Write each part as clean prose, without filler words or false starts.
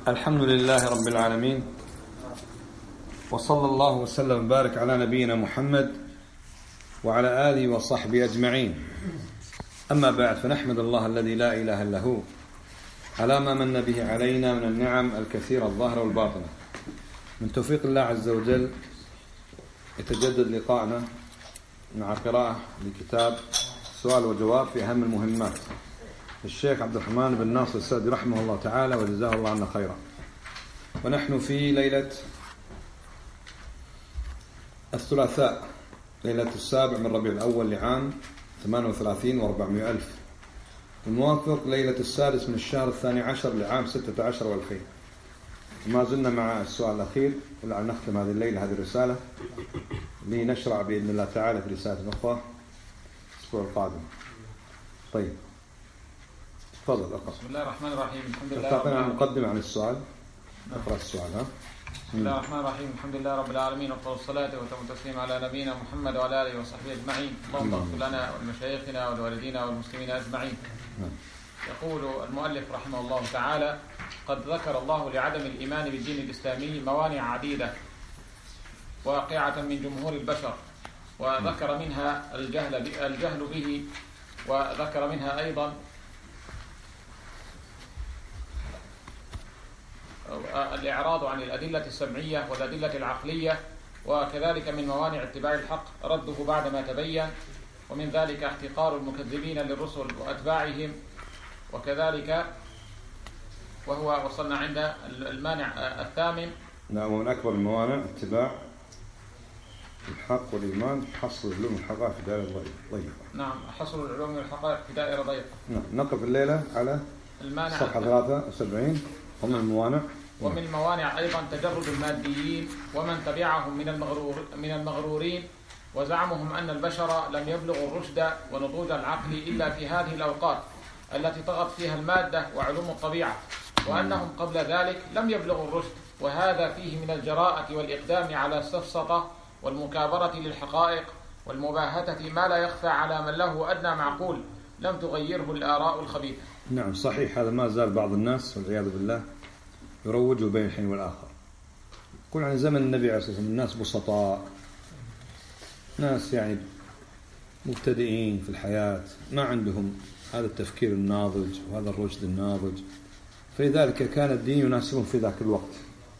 الحمد لله رب العالمين، وصلى الله وسلم وبارك على نبينا محمد وعلى آله وصحبه أجمعين. أما بعد، فنحمد الله الذي لا إله إلا هو على ما من به علينا من النعم الكثيرة الظاهرة والباطنة. من توفيق الله عز وجل يتجدد لقاءنا مع قراءة لكتاب سؤال وجواب في أهم المهمات الشيخ عبد الرحمن بن ناصر السعدي رحمه الله تعالى وجزاه الله عنا خيرا. ونحن في ليلة الثلاثاء، ليلة 7 من ربيع الأول لعام 38 و400 ألف، الموافق ليلة 6 من الشهر 12 لعام 16 والخير. ما زلنا مع السؤال الأخير، ولعل نختم هذه الليلة هذه الرسالة لنشرع بإذن الله تعالى في رسالة أخرى الأسبوع القادم. طيب تفضل اقرأ. بسم الله الرحمن الرحيم. الحمد لله. تعطينا مقدمة عن السؤال. اقرأ السؤال. بسم الله الرحمن الرحيم. الحمد لله رب العالمين، وافضل الصلاة وتم التسليم على نبينا محمد وعلى آله وصحبه أجمعين. اللهم اغفر لنا ولمشايخنا ولوالدينا والمسلمين أجمعين. يقول المؤلف رحمه الله تعالى: قد ذكر الله لعدم الإيمان بالدين الإسلامي موانع عديدة واقعة من جمهور البشر، وذكر منها الجهل به، وذكر منها أيضا الإعراض عن الأدلة السمعية والأدلة العقلية، وكذلك من موانع اتباع الحق رده بعدما تبين، ومن ذلك احتقار المكذبين للرسل وأتباعهم، وكذلك وهو وصلنا عند المانع الثامن. نعم، ومن أكبر الموانع اتباع الحق والإيمان، حصر العلوم والحقائق في دائرة ضيقة. نعم، حصر العلوم والحقائق في دائرة ضيقة. نعم، نقف الليلة على صفحة 73 ومن الموانع. ومن الموانع أيضا تجرد الماديين ومن تبعهم من المغرورين، وزعمهم أن البشر لم يبلغوا الرشد ونضوج العقل إلا في هذه الأوقات التي طغت فيها المادة وعلوم الطبيعة، وأنهم قبل ذلك لم يبلغوا الرشد، وهذا فيه من الجراءة والإقدام على السفسطة والمكابرة للحقائق والمباهتة ما لا يخفى على من له أدنى معقول لم تغيره الآراء الخبيثة. نعم صحيح، هذا ما زال بعض الناس والعياذ بالله يروجوا بين الحين والآخر. يقول عن زمن النبي عليه الصلاة والسلام الناس بسطاء، ناس يعني مبتدئين في الحياة، ما عندهم هذا التفكير الناضج وهذا الرشد الناضج، فلذلك كان الدين يناسبهم في ذاك الوقت.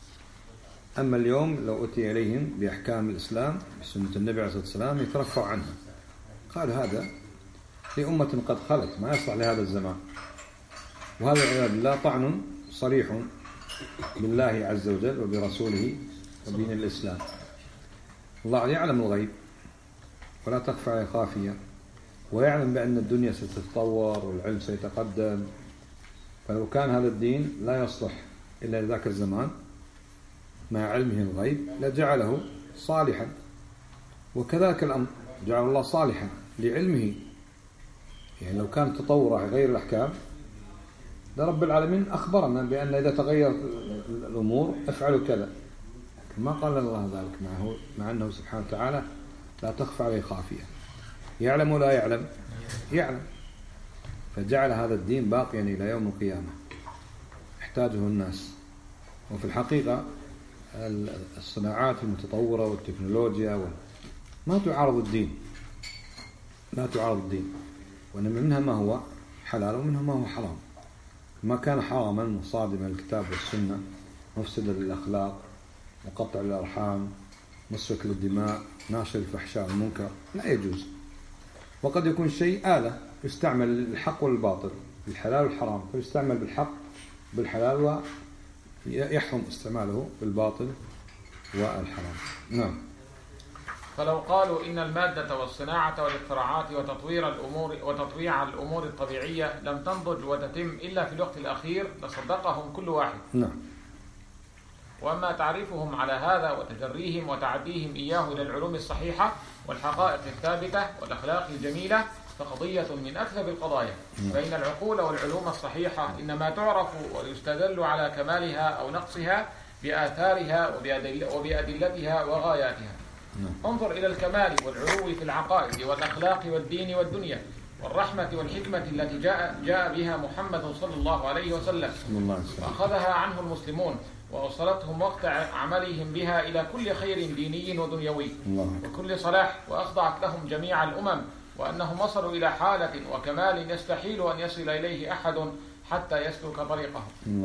أما اليوم لو أتي إليهم بأحكام الإسلام بسنة النبي عليه الصلاة والسلام يترفع عنها، قال هذا لأمة قد خلت، ما يصلح لهذا الزمان. وهذا العياذ بالله طعن صريح بالله عز وجل وبرسوله ودين الإسلام. الله يعلم الغيب ولا تخفى عليه خافية، ويعلم بأن الدنيا ستتطور والعلم سيتقدم، فلو كان هذا الدين لا يصلح إلا لذاك الزمان مع علمه الغيب لجعله صالحا، وكذلك الأمر جعل الله صالحا لعلمه. يعني لو كان تطوره غير الأحكام لرب العالمين أخبرنا بأن إذا تغير الأمور أفعلوا كذا، لكن ما قال الله ذلك مع أنه سبحانه وتعالى لا تخفى عليه خافية، يعلم ولا يعلم؟ يعلم. فجعل هذا الدين باقيا إلى يوم القيامة يحتاجه الناس. وفي الحقيقة الصناعات المتطورة والتكنولوجيا ما تعارض الدين، لا تعارض الدين، وإن منها ما هو حلال ومنها ما هو حرام. ما كان حراما مصادما للكتاب والسنة، مفسدا للأخلاق، مقطع للأرحام، مسفك للدماء، ناشر الفحشاء والمنكر، لا يجوز. وقد يكون شيء آلة يستعمل للحق والباطل، الحلال والحرام، فيستعمل بالحق بالحلال ويحرم استعماله بالباطل والحرام. نعم. فلو قالوا إن المادة والصناعة والاختراعات وتطويع الأمور الطبيعية لم تنضج وتتم إلا في الوقت الأخير لصدقهم كل واحد. نعم. وأما تعريفهم على هذا وتجريهم وتعديهم إياه إلى العلوم الصحيحة والحقائق الثابتة والأخلاق الجميلة فقضية من أكثر القضايا. فإن العقول والعلوم الصحيحة إنما تعرف ويستدل على كمالها أو نقصها بآثارها وبأدلتها وغاياتها. انظر إلى الكمال والعلو في العقائد والأخلاق والدين والدنيا، والرحمة والحكمة التي جاء بها محمد صلى الله عليه وسلم، فأخذها عنه المسلمون وأوصلتهم وقت عملهم بها إلى كل خير ديني ودنيوي وكل صلاح، وأخضعت لهم جميع الأمم، وأنهم وصلوا إلى حالة وكمال يستحيل أن يصل إليه أحد حتى يسلك طريقه.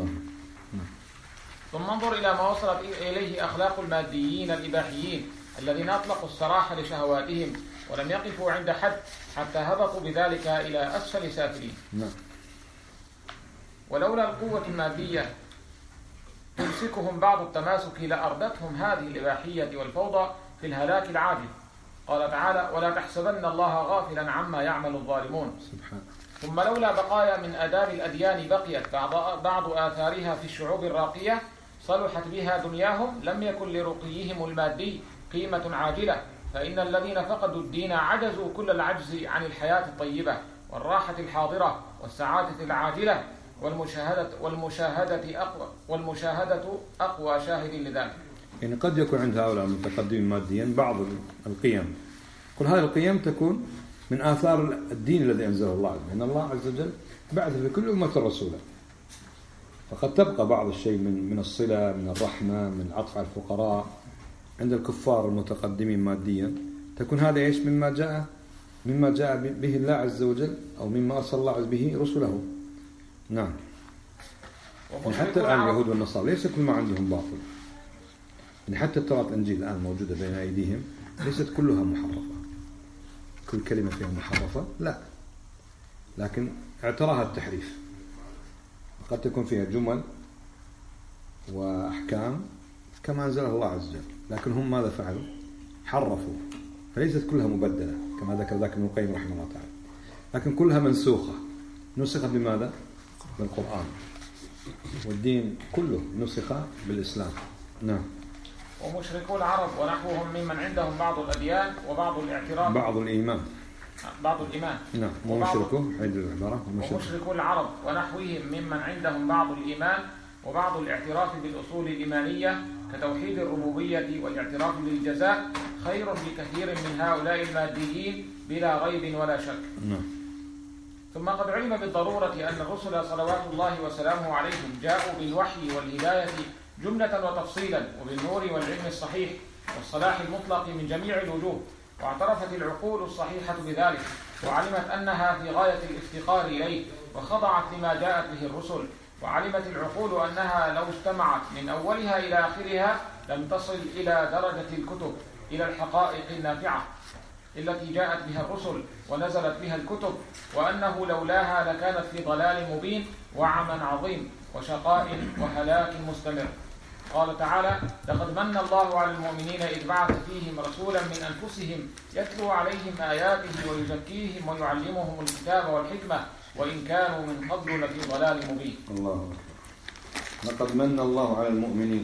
ثم انظر إلى ما وصلت إليه أخلاق الماديين الإباحيين الذين أطلقوا السراح لشهواتهم ولم يقفوا عند حد حتى هبطوا بذلك إلى أسفل سافلين. ولولا القوة المادية تمسكهم بعض التماسك لأردتهم هذه الإباحية والفوضى في الهلاك العاجل. قال تعالى: ولا تحسبن الله غافلا عما يعمل الظالمون. ثم لولا بقايا من آداب الأديان بقيت بعض آثارها في الشعوب الراقية صلحت بها دنياهم لم يكن لرقيهم المادي قيمة عاجلة، فإن الذين فقدوا الدين عجزوا كل العجز عن الحياة الطيبة والراحة الحاضرة والسعادة العاجلة، والمشاهدة أقوى شاهد لذلك. يعني قد يكون عند هؤلاء المتقدمين ماديا بعض القيم، كل هذه القيم تكون من آثار الدين الذي أنزله الله عز وجل، إن الله عز وجل بعث في كل أمة رسولا، فقد تبقى بعض الشيء من الصلة، من الرحمة، من العطف على الفقراء عند الكفار المتقدمين ماديا، تكون هذا ايش؟ مما جاء به الله عز وجل، أو مما أرسل الله عز به رسله. نعم. يعني حتى الآن اليهود والنصارى ليس كل ما عندهم باطل، يعني حتى التوراة الإنجيل الآن موجودة بين أيديهم ليست كلها محرفة، كل كلمة فيها محرفة لا، لكن اعتراها التحريف، قد تكون فيها جمل وأحكام كما أنزلها الله عز وجل، لكن هم ماذا فعلوا؟ حرفوا، فليست كلها مبدلة كما ذكر ذاك ابن القيم رحمه الله تعالى، لكن كلها منسوخة. نسخ بماذا؟ بالقرآن، والدين كله نسخ بالإسلام. نعم. ومشركو العرب ونحوهم ممن عندهم بعض الأديان وبعض الاعتراف، بعض الإيمان. نعم. ومشركو العرب ونحوهم ممن عندهم بعض الإيمان وبعض الاعتراف بالأصول الإيمانية كتوحيد الربوبية والاعتراف بالجزاء خير بكثير من هؤلاء الماديين بلا ريب ولا شك. ثم قد علم بالضرورة أن الرسل صلوات الله وسلامه عليهم جاءوا بالوحي والهداية جملة وتفصيلا وبالنور والعلم الصحيح والصلاح المطلق من جميع الوجوه، واعترفت العقول الصحيحة بذلك وعلمت أنها في غاية الافتقار إليه وخضعت لما جاءت به الرسل، وعلمت العقول أنها لو اجتمعت من أولها إلى آخرها لم تصل إلى درجة الكتب، إلى الحقائق النافعة التي جاءت بها الرسل ونزلت بها الكتب، وأنه لولاها لكانت في ضلال مبين وعمى عظيم وشقاء وهلاك مستمر. قال تعالى: لقد من الله على المؤمنين إذ بعث فيهم رسولا من أنفسهم يتلو عليهم آياته ويزكيهم ويعلمهم الكتاب والحكمة وإن كانوا من قبل لفي ضلال مبين. الله. لقد من الله على المؤمنين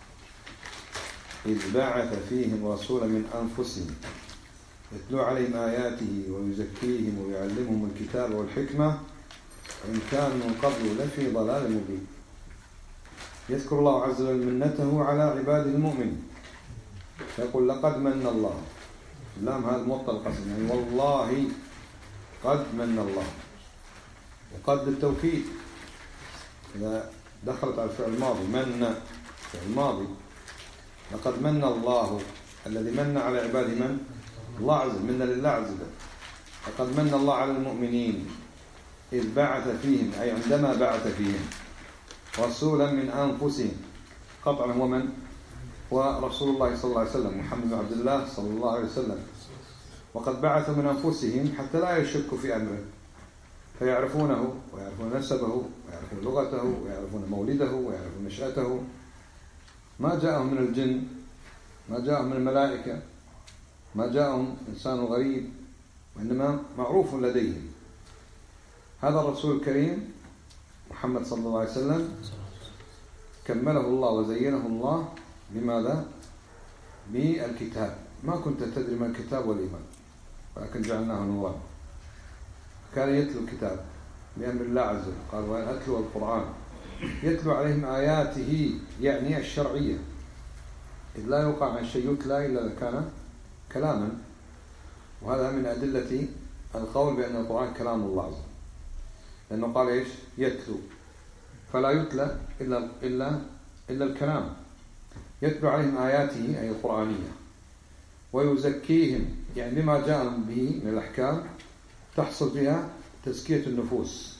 إذ بعث فيهم رسولا من أنفسهم يتلو عليهم آياته ويزكيهم ويعلمهم الكتاب والحكمة وإن كانوا من قبل لفي ضلال مبين. يذكر الله عز وجل منته على عباده المؤمنين، يقول: لقد من الله، اللام هذا موطأ القسم، يعني والله قد من الله، وقد للتوكيد إذا دخلت على الفعل الماضي، من فعل الماضي. لقد من الله، الذي من على عباده من؟ الله عز وجل، من لله عز وجل. لقد من الله على المؤمنين إذ بعث فيهم، أي عندما بعث فيهم رسولا من أنفسهم، قطعا هو من؟ ورسول الله صلى الله عليه وسلم، محمد بن عبد الله صلى الله عليه وسلم. وقد بعث من أنفسهم حتى لا يشكوا في أمره، فيعرفونه ويعرفون نسبه ويعرفون لغته ويعرفون مولده ويعرفون نشأته. ما جاءهم من الجن، ما جاءهم من الملائكة، ما جاءهم إنسان غريب، وإنما معروف لديهم. هذا الرسول الكريم محمد صلى الله عليه وسلم كمله الله وزينه الله بماذا؟ بالكتاب. ما كنت تدري ما الكتاب والإيمان ولكن جعلناه نورا. كان يتلو الكتاب بأمر الله عز وجل، قال: وأتلو القرآن يتلو عليهم آياته، يعني الشرعية، إذ لا يوقع عن شيء يتلى إلا إذا كان كلاما. وهذا من أدلة القول بأن القرآن كلام الله عز وجل، لأنه قال إيش؟ يتلو، فلا يتلى إلا الكلام. يتلو عليهم آياته أي القرآنية، ويزكيهم يعني بما جاءهم به من الأحكام تحصل بها تزكية النفوس.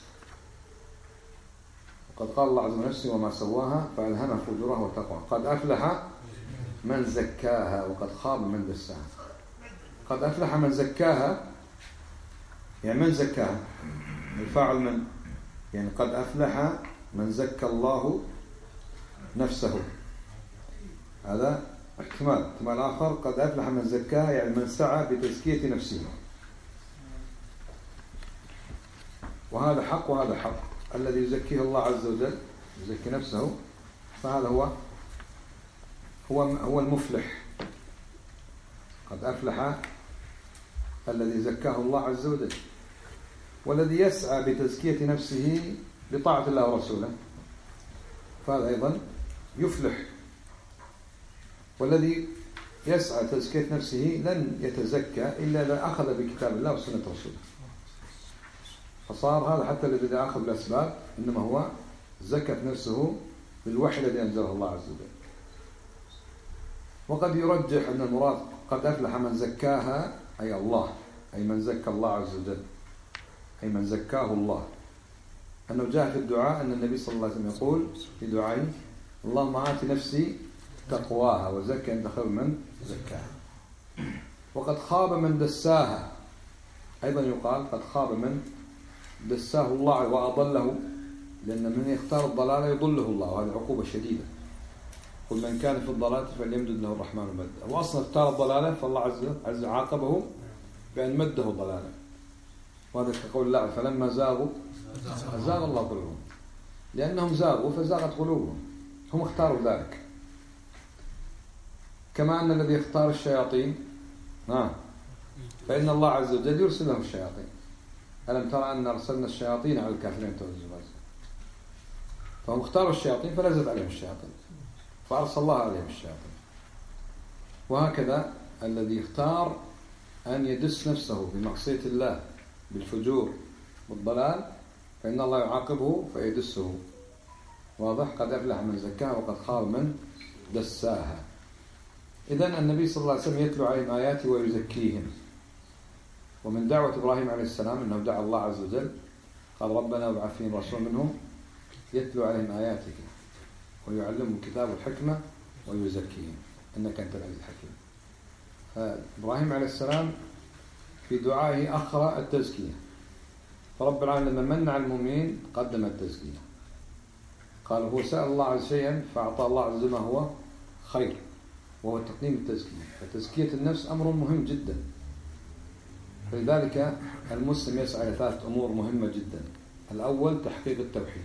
وقد قال الله عز وجل نفسه وما سواها فألهمها فجورها وتقواها، قد أفلح من زكاها وقد خاب من دساها. قد أفلح من زكاها، يعني من زكاها الفاعل من، يعني قد أفلح من زكى الله نفسه، هذا احتمال آخر. قد أفلح من زكاها يعني من سعى بتزكية نفسه، وهذا حق وهذا حق. الذي يزكيه الله عز وجل يزكي نفسه، فهذا هو المفلح. قد أفلح الذي زكاه الله عز وجل. والذي يسعى بتزكية نفسه بطاعة الله ورسوله فهذا أيضا يفلح. والذي يسعى تزكية نفسه لن يتزكى إلا إذا أخذ بكتاب الله وسنة رسوله. فصار هذا حتى الذي أخذ بالأسباب إنما هو زكت نفسه بالوحي الذي أنزله الله عز وجل. وقد يرجح أن المراد قد أفلح من زكاها أي الله، أي من زكى الله عز وجل، أي من زكاه الله. أنه جاء في الدعاء أن النبي صلى الله عليه وسلم يقول في دعائه اللهم آت نفسي تقواها وزكي أنت خير من زكاها. وقد خاب من دساها، أيضا يقال قد خاب من دساه الله وأضله، لأن من يختار الضلال يضله الله، وهذه عقوبة شديدة. قل من كان في الضلال فليمدد له الرحمن مدا. وأصلا اختار الضلالة فالله عز وجل عاقبه بأن مده ضلالا، وهذا كقول الله فلما زاغوا أزاغ الله قلوبهم، لأنهم زاغوا فزاغت قلوبهم، هم اختاروا ذلك. كما أن الذي يختار الشياطين فإن الله عز وجل يرسل لهم الشياطين. ألم ترى أن أرسلنا الشياطين على الكافرين توزيعا، فهم اختاروا الشياطين فنزلت عليهم الشياطين فأرسل الله عليهم الشياطين. وهكذا الذي اختار أن يدس نفسه بمعصية الله بالفجور والضلال فإن الله يعاقبه فيدسه. واضح؟ قد أفلح من زكاها وقد خاب من دساها. إذن النبي صلى الله عليه وسلم يتلو عليهم آياته ويزكيهم. ومن دعوة إبراهيم عليه السلام أنه دعا الله عز وجل قال ربنا وابعث فيهم رسول منهم يتلو عليهم آياتك ويعلمهم الكتاب والحكمة ويزكيهم إنك أنت العزيز الحكيم. فإبراهيم عليه السلام في دعائه أخر التزكية، فرب العالمين لما من على المؤمنين قدم التزكية. قال هو سأل الله عز شيئا فأعطى الله عز ما هو خير، وهو تقديم التزكية. فتزكية النفس أمر مهم جدا، فلذلك المسلم يسعى إلى 3 أمور مهمة جدا. الأول تحقيق التوحيد،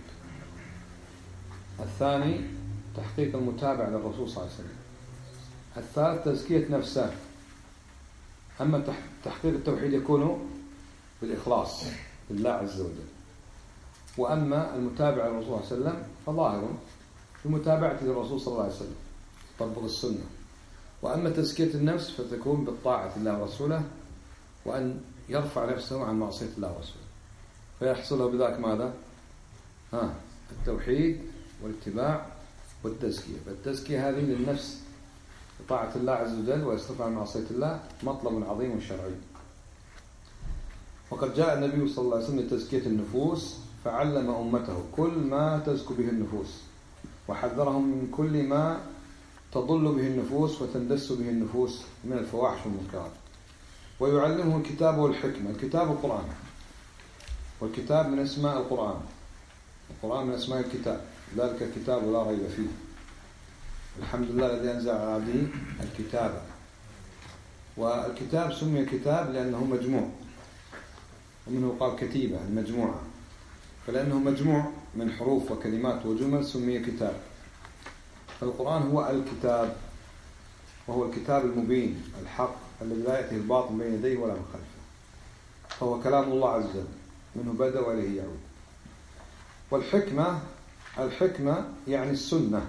الثاني تحقيق المتابعة للرسول صلى الله عليه وسلم، الثالث تزكية نفسه. أما تحقيق التوحيد يكون بالإخلاص لله عز وجل، وأما المتابعة للرسول صلى الله عليه وسلم فظاهر بمتابعة للرسول صلى الله عليه وسلم طبق السنة. وأما تزكية النفس فتكون بالطاعة لله ورسوله، وأن يرفع نفسه عن معصية الله ورسوله، فيحصل له بذلك ماذا؟ التوحيد والاتباع والتزكية. فالتزكية هذه للنفس بطاعة الله عز وجل ويصرفها عن معصية الله مطلب عظيم شرعي. وقد جاء النبي صلى الله عليه وسلم لتزكية النفوس فعلم أمته كل ما تزكو به النفوس، وحذرهم من كل ما تضل به النفوس وتندس به النفوس من الفواحش والمنكرات، ويعلمه الكتاب والحكمة. الكتاب القرآن، والكتاب من اسماء القرآن، القرآن من اسماء الكتاب، ذلك الكتاب لا ريب فيه. الحمد لله الذي أنزل على عبده الكتاب. والكتاب سمي كتاب لأنه مجموع، ومنه قال كتيبة المجموعة، فلأنه مجموع من حروف وكلمات وجمل سمي كتاب. فالقرآن هو الكتاب، وهو الكتاب المبين الحق الذي لا يأتي الباطل بين يديه ولا من خلفه، فهو كلام الله عز وجل منه بدأ وإليه يعود. والحكمة، الحكمة يعني السنة،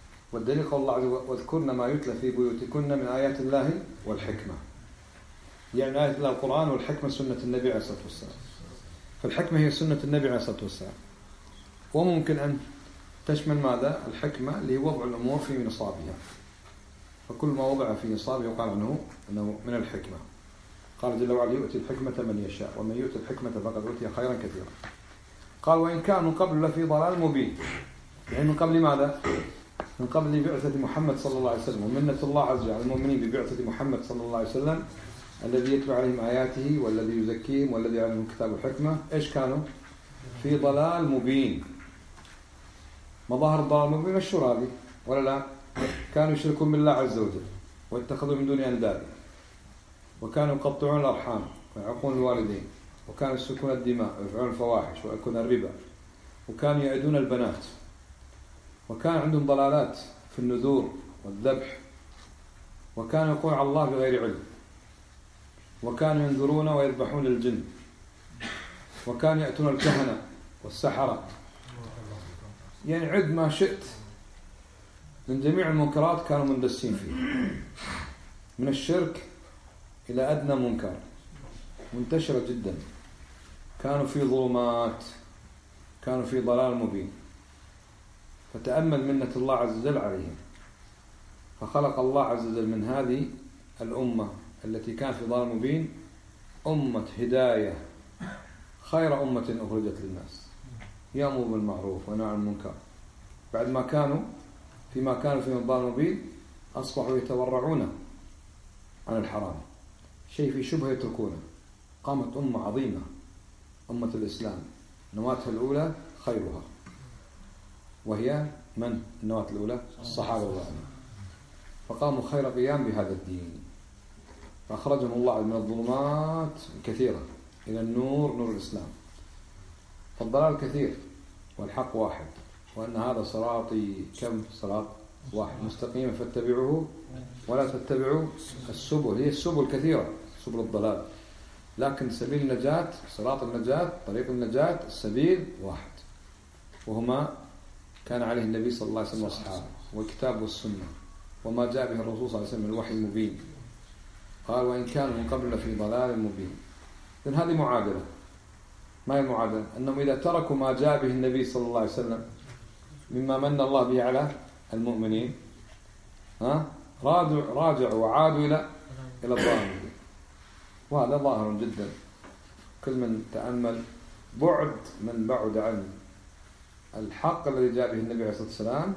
والدليل قول الله عز وجل واذكرن ما يتلى في بيوتكن من آيات الله والحكمة. يعني آية الله القرآن والحكمة سنة النبي عليه الصلاة والسلام. فالحكمة هي سنة النبي عليه الصلاة والسلام، وممكن أن تشمل ماذا؟ الحكمة اللي وضع الأمور في نصابها، فكل ما وضع في نصابه يقال عنه أنه من الحكمة. قال جل وعلا يؤتي الحكمة من يشاء ومن يؤتي الحكمة فقد أوتي خيرا كثيرا. قال وإن كانوا قبل لفي ضلال مبين، يعني من قبل ماذا؟ من قبل بعثة محمد صلى الله عليه وسلم، ومنة الله عز وجل على المؤمنين ببعثة محمد صلى الله عليه وسلم الذي يتبع عليهم آياته والذي يزكيهم والذي عليهم كتاب الحكمة. إيش كانوا؟ في ضلال مبين. مظاهر الضلال المبين مشهورة هذه ولا لا؟ كانوا يشركون بالله عز وجل واتخذوا من دونه أندادا، وكانوا يقطعون الأرحام ويعقون الوالدين، وكانوا يسفكون الدماء ويفعلون الفواحش ويأكلون الربا، وكانوا يعدون البنات، وكان عندهم ضلالات في النذور والذبح، وكانوا يقولون على الله بغير علم، وكانوا ينذرون ويذبحون الجن، وكانوا يأتون الكهنة والسحرة. يعني عد ما شئت من جميع المنكرات كانوا مندسين فيه، من الشرك إلى أدنى منكر، منتشرة جدا. كانوا في ظلمات، كانوا في ضلال مبين. فتأمل منة الله عز وجل عليهم، فخلق الله عز وجل من هذه الأمة التي كانت في ضلال مبين أمة هداية، خير أمة أخرجت للناس، يأمر بالمعروف وينهى عن المنكر. بعد ما كانوا فيما كانوا في ضلال مبين أصبحوا يتورعون عن الحرام، شيء في شبهة يتركونه. قامت أمة عظيمة، أمة الإسلام، نواتها الأولى خيرها، وهي من؟ النواة الأولى الصحابة رضي الله عنهم، فقاموا خير قيام بهذا الدين، فأخرجهم الله من الظلمات الكثيرة إلى النور، نور الإسلام. فالضلال كثير والحق واحد، وأن هذا صراطي كم صراط واحد مستقيم فاتبعوه ولا تتبعوا السبل. هي السبل كثيرة، سبل الضلال، لكن سبيل النجاة، صراط النجاة، طريق النجاة، السبيل واحد، وهما كان عليه النبي صلى الله عليه وسلم واصحابه، والكتاب والسنة، وما جاء به الرسول صلى الله عليه وسلم من الوحي المبين. قال وإن كانوا من قبل في ضلال مبين. إذن هذه معادلة. ما هي المعادلة؟ أنهم إذا تركوا ما جاء به النبي صلى الله عليه وسلم مما من الله به على المؤمنين، راجعوا وعادوا إلى الضلال، وهذا ظاهر جدا. كل من تأمل بعد من بعد عن الحق الذي جاء به النبي عليه الصلاة والسلام،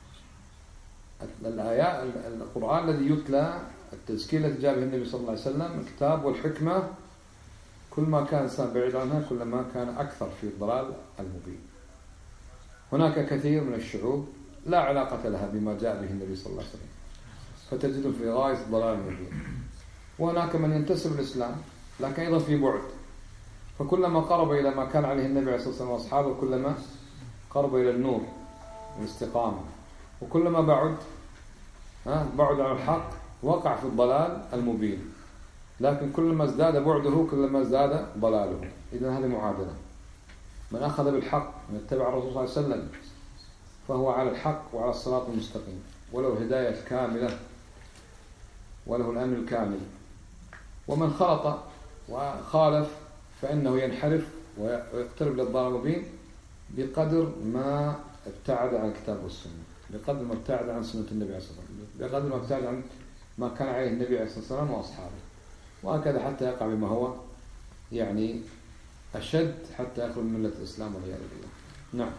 الآيات، القرآن الذي يتلى، التزكية التي جاء به النبي صلى الله عليه وسلم، الكتاب والحكمة، كل ما كان الإنسان بعيد عنها كل ما كان أكثر في الضلال المبين. هناك كثير من الشعوب لا علاقة لها بما جاء به النبي صلى الله عليه وسلم، فتجد في غاية الضلال المبين. وهناك من ينتسب الإسلام لكن أيضا في بعد، فكلما قرب إلى ما كان عليه النبي عليه الصلاة والسلام وأصحابه كلما قرب إلى النور والاستقامة، وكلما بعد عن الحق وقع في الضلال المبين. لكن كلما ازداد بعده كلما ازداد ضلاله. إذن هذه معادلة. من أخذ بالحق من اتبع الرسول صلى الله عليه وسلم فهو على الحق وعلى الصراط المستقيم، وله هداية كاملة وله الأمن الكامل. ومن خلط وخالف فإنه ينحرف ويقترب للضلال المبين بقدر ما ابتعد عن الكتاب والسنة، بقدر ما ابتعد عن سنة النبي عليه الصلاة والسلام، بقدر ما ابتعد عن ما كان عليه النبي عليه الصلاة والسلام وأصحابه، وهكذا حتى يقع بما هو يعني أشد، حتى يخرج من ملة الإسلام والعياذ بالله. نعم.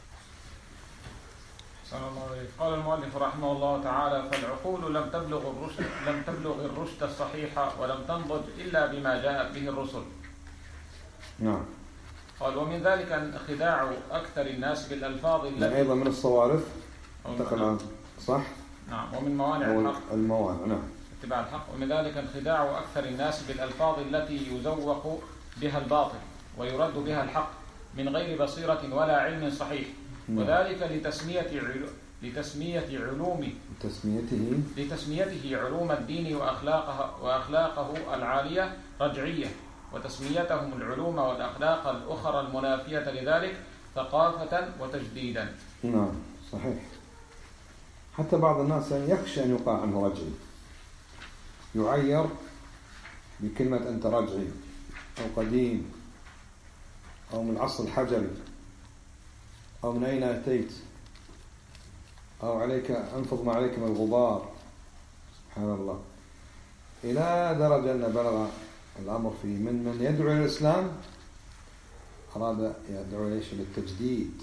قال المؤلف رحمه الله تعالى: فالعقول لم تبلغ الرشد الصحيح ولم تنضج إلا بما جاءت به الرسل. نعم. قال: ومن ذلك خداع أكثر الناس بالألفاظ التي أيضا من الصوارف صح؟ نعم. ومن موانع الحق الموانع. نعم. اتباع الحق. ومن ذلك انخداع أكثر الناس بالألفاظ التي يزوق بها الباطل ويرد بها الحق من غير بصيرة ولا علم صحيح. وذلك لتسميته علوم الدين وأخلاقه العالية رجعية، وتسميتهم العلوم والأخلاق الأخرى المنافية لذلك ثقافة وتجديدا. نعم صحيح. حتى بعض الناس يخشى أن يقع عنه رجل، يعير بكلمة أنت رجعي أو قديم أو من العصر الحجري أو من أين أتيت أو عليك أنفض ما عليك من الغبار، سبحان الله، إلى درجة أن بلغ الأمر في من يدعو إلى الإسلام أراد يدعو إليه للتجديد.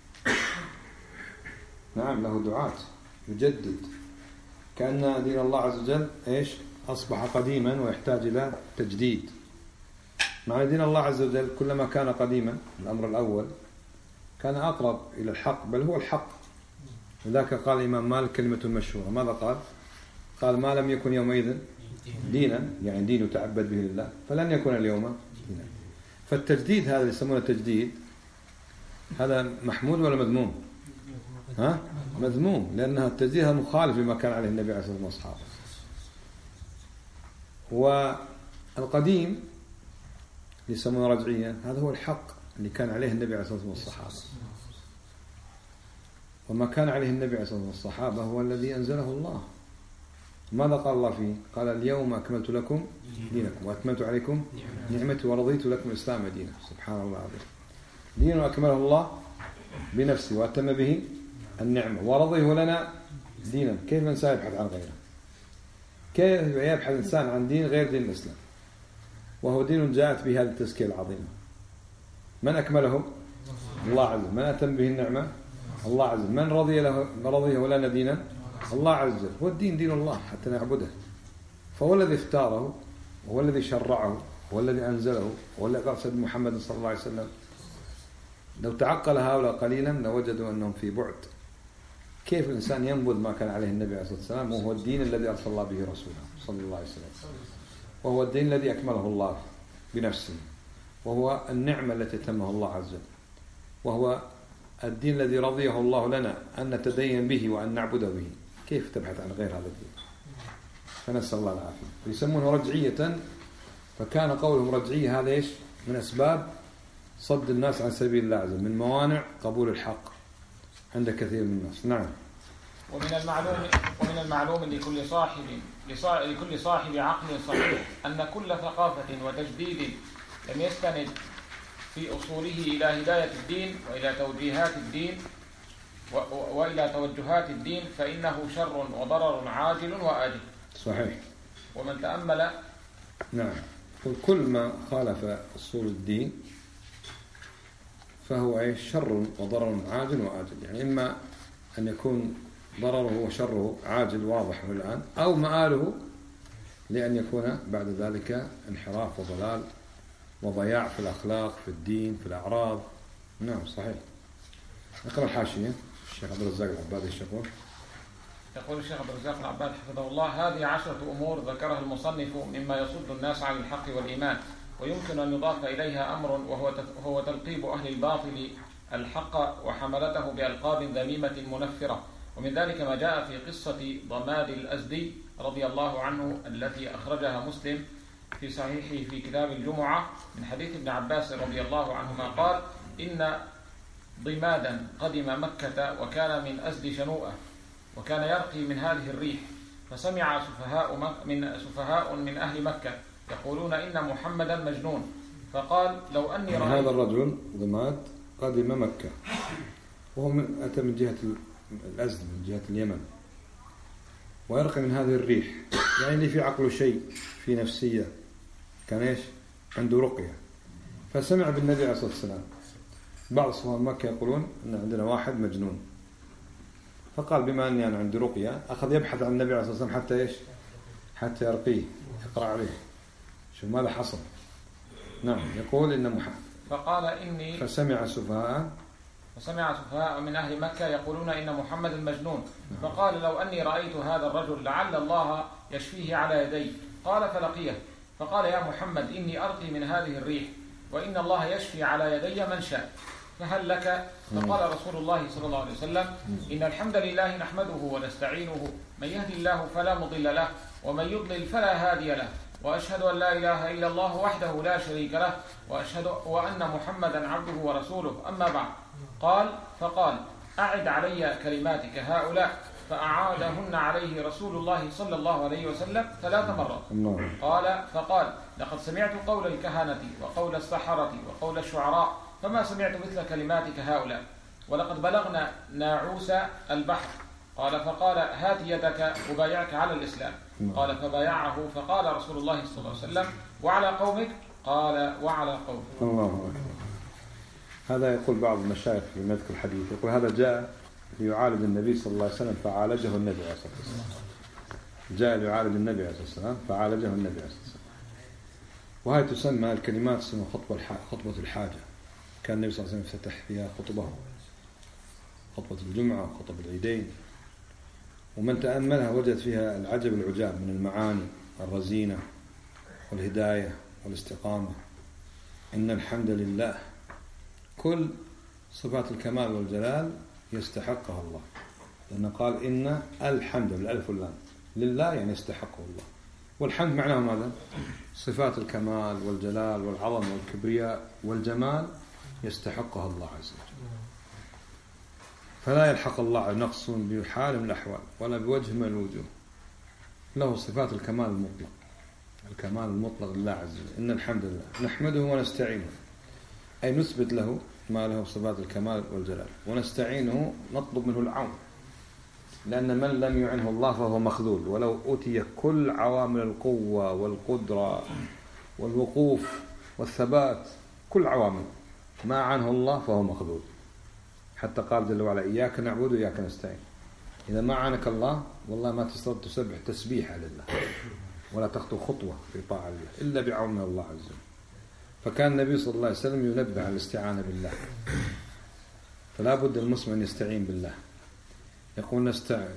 نعم، له دعاة يجدد، كأن دين الله عز وجل إيش أصبح قديما ويحتاج إلى تجديد. مع دين الله عز وجل كلما كان قديما الأمر الأول كان أقرب إلى الحق، بل هو الحق. لذلك قال الإمام مالك كلمة مشهورة، ماذا قال؟ قال ما لم يكن يومئذ دينا، يعني دين يتعبد به لله، فلن يكون اليوم دينا. فالتجديد هذا اللي يسمونه تجديد هذا محمود ولا مذموم؟ مذموم، لأنها التجديد مخالف لما كان عليه النبي عليه الصلاة والسلام وأصحابه. والقديم يسمونه رجعيا هذا هو الحق اللي كان عليه النبي عليه الصلاة والسلام والصحابة، وما كان عليه النبي عليه الصلاة والسلام والصحابة هو الذي أنزله الله. ماذا قال الله فيه؟ قال اليوم أكملت لكم دينكم وأتممت عليكم نعمتي ورضيت لكم الإسلام دينا. سبحان الله العظيم، دين أكمله الله بنفسه وأتم به النعمة ورضيه لنا دينا. كيف الإنسان يبحث عن غيره؟ كيف يبحث الإنسان عن دين غير دين الإسلام وهو دين جاءت به هذه التزكية العظيمة؟ من أكمله؟ الله عز وجل. من أتم به النعمة؟ الله عز وجل. من رضيه لنا دينا؟ الله عز وجل. هو الدين دين الله حتى نعبده، فهو الذي اختاره وهو الذي شرعه وهو الذي أنزله وهو الذي أرسل محمد صلى الله عليه وسلم. لو تعقل هؤلاء قليلا لوجدوا أنهم في بعد. كيف الإنسان ينبذ ما كان عليه النبي عليه الصلاة والسلام وهو الدين الذي أرسل الله به رسوله صلى الله عليه وسلم، وهو الدين الذي أكمله الله بنفسه، وهو النعمة التي تمها الله عز وجل، وهو الدين الذي رضيه الله لنا أن نتدين به وأن نعبده به. كيف تبحث عن غير هذا الدين؟ فنسأل الله العافية. ويسمونه رجعية، فكان قولهم رجعية هذا إيش؟ من أسباب صد الناس عن سبيل الله عز وجل، من موانع قبول الحق عند كثير من الناس. نعم. ومن المعلوم لكل صاحب عقل صحيح أن كل ثقافة وتجديد لم يستند في أصوله إلى هداية الدين وإلى توجيهات الدين وإلى توجهات الدين فإنه شر وضرر عاجل وآجل. صحيح. ومن تأمل نعم، كل ما خالف أصول الدين فهو شر وضرر عاجل وآجل. يعني إما أن يكون ضرره وشره عاجل واضح الآن، أو مآله لأن يكون بعد ذلك انحراف وضلال وضياع في الأخلاق، في الدين، في الأعراض. نعم صحيح. اقرأ الحاشية الشيخ عبد الرزاق العبادي الشيخوش. يقول الشيخ عبد الرزاق العبادي حفظه الله: هذه 10 أمور ذكرها المصنف مما يصد الناس عن الحق والإيمان، ويمكن أن يضاف إليها أمر وهو تلقيب أهل الباطل الحق وحملته بألقاب ذميمة منفرة. ومن ذلك ما جاء في قصة ضماد الأزدي رضي الله عنه التي أخرجها مسلم في صحيحه في كتاب الجمعة من حديث ابن عباس رضي الله عنهما قال: إن ضمادا قدم مكة وكان من أزد شنوءة، وكان يرقي من هذه الريح، فسمع سفهاء من أهل مكة يقولون إن محمدا مجنون، فقال: لو أني رأيت هذا الرجل ضماد قدم مكة وهو أتى من جهة الأزد من جهة اليمن، ويرقي من هذه الريح، يعني اللي في عقله شيء، في نفسية، كان عنده رقية. فسمع بالنبي عليه الصلاة والسلام بعض صفوة مكة يقولون أن عندنا واحد مجنون، فقال بما أني أنا عندي رقية أخذ يبحث عن النبي عليه الصلاة والسلام حتى يرقيه، يقرأ عليه. شوف ماذا حصل. نعم، يقول إن محمد فقال إني فسمع سفهاء من أهل مكة يقولون إن محمد المجنون، فقال: لو أني رأيت هذا الرجل لعل الله يشفيه على يدي. قال فلقيه فقال: يا محمد إني أرقي من هذه الريح، وإن الله يشفي على يدي من شاء، فهل لك؟ فقال رسول الله صلى الله عليه وسلم: إن الحمد لله نحمده ونستعينه، من يهدي الله فلا مضل له ومن يضلل فلا هادي له، وأشهد أن لا إله إلا الله وحده لا شريك له، وأشهد وأن محمدا عبده ورسوله، أما بعد. فقال: أعد علي كلماتك هؤلاء، فأعادهن عليه رسول الله صلى الله عليه وسلم 3 مرات. فقال: لقد سمعت قول الكهنة وقول السحرة وقول الشعراء فما سمعت مثل كلماتك هؤلاء، ولقد بلغنا ناعوس البحر. فقال: هات يدك أبايعك على الإسلام. قال: فبايعه. فقال رسول الله صلى الله عليه وسلم: وعلى قومك؟ قال: وعلى قومك. الله أكبر. هذا يقول بعض المشايخ في مذكر الحديث، يقول هذا جاء ليعالج النبي صلى الله عليه وسلم فعالجه النبي عليه الصلاة والسلام. جاء ليعالج النبي عليه الصلاة والسلام فعالجه النبي عليه الصلاة والسلام. وهي تسمى الكلمات اسمها خطبة الحاجة. كان النبي صلى الله عليه وسلم فتح فيها خطبه، خطبة الجمعة وخطبة العيدين، ومن تأملها وجد فيها العجب العجاب من المعاني الرزينة والهداية والاستقامة. إن الحمد لله، كل صفات الكمال والجلال يستحقها الله، لأنه قال إن الحمد بالألف واللام، لله يعني يستحقه الله. والحمد معناه ماذا؟ صفات الكمال والجلال والعظمة والكبرياء والجمال يستحقها الله عز وجل، فلا يلحق الله نقص بحال من الأحوال ولا بوجه من الوجوه. له صفات الكمال المطلق، الكمال المطلق لله عز وجل. إن الحمد لله نحمده ونستعينه، أي نثبت له ما له صفات الكمال والجلال، ونستعينه نطلب منه العون، لأن من لم يعنه الله فهو مخذول، ولو أوتي كل عوامل القوة والقدرة والوقوف والثبات، كل عوامل، ما عنه الله فهو مخذول. حتى قال جل وعلا: إياك نعبد وإياك نستعين. إذا ما عانك الله والله ما تستطيع تسبح تسبيحة لله ولا تخطو خطوة في طاعة الله إلا بعون الله عز وجل. فكان النبي صلى الله عليه وسلم ينبه على الاستعانة بالله، فلا بد المسلم أن يستعين بالله. يقول نستعين،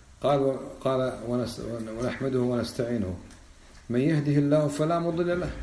قال ونحمده ونستعينه، من يهده الله فلا مضل له.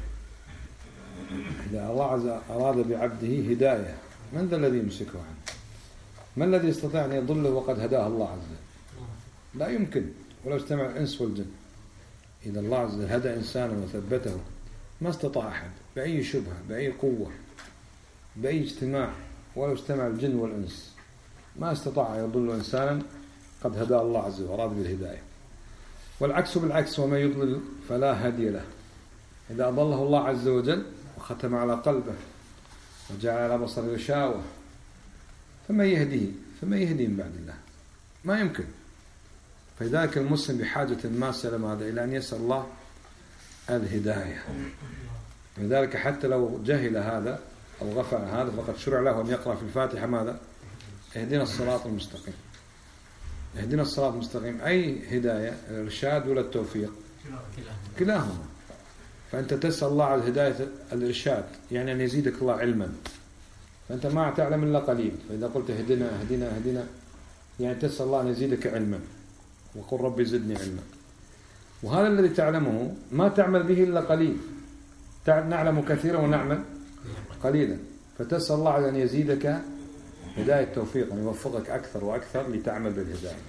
إذا الله أراد بعبده هداية من ذا الذي يمسكه عنه؟ من الذي يستطيع أن يضله وقد هداه الله عز وجل؟ لا يمكن، ولو اجتمع الإنس والجن. إذا الله عز وجل هدى إنسانا وثبته ما استطاع أحد بأي شبهة بأي قوة بأي اجتماع، ولو اجتمع الجن والإنس ما استطاع أن يضل إنسانا قد هدى الله عز وجل وراد بالهداية. والعكس بالعكس، وما يضلل فلا هادي له. إذا أضله الله عز وجل وختم على قلبه وجعل على بصره غشاوة فما يهديه من بعد الله؟ ما يمكن. فلذلك المسلم بحاجة ماسة لماذا؟ إلى أن يسأل الله الهداية. لذلك حتى لو جهل هذا أو غفل هذا فقد شرع له أن يقرأ في الفاتحة ماذا؟ اهدنا الصراط المستقيم. اهدنا الصراط المستقيم أي هداية، الإرشاد ولا التوفيق؟ كلاهما. فأنت تسأل الله على الهداية الإرشاد، يعني أن يزيدك الله علما، فأنت ما تعلم إلا قليل. فإذا قلت اهدنا يعني تسأل الله أن يزيدك علما، وقل ربي زدني علما. وهذا الذي تعلمه ما تعمل به إلا قليل، نعلم كثيرا ونعمل قليلا، فتسأل الله أن يزيدك هداية توفيق، أن يوفقك أكثر وأكثر لتعمل بالهداية.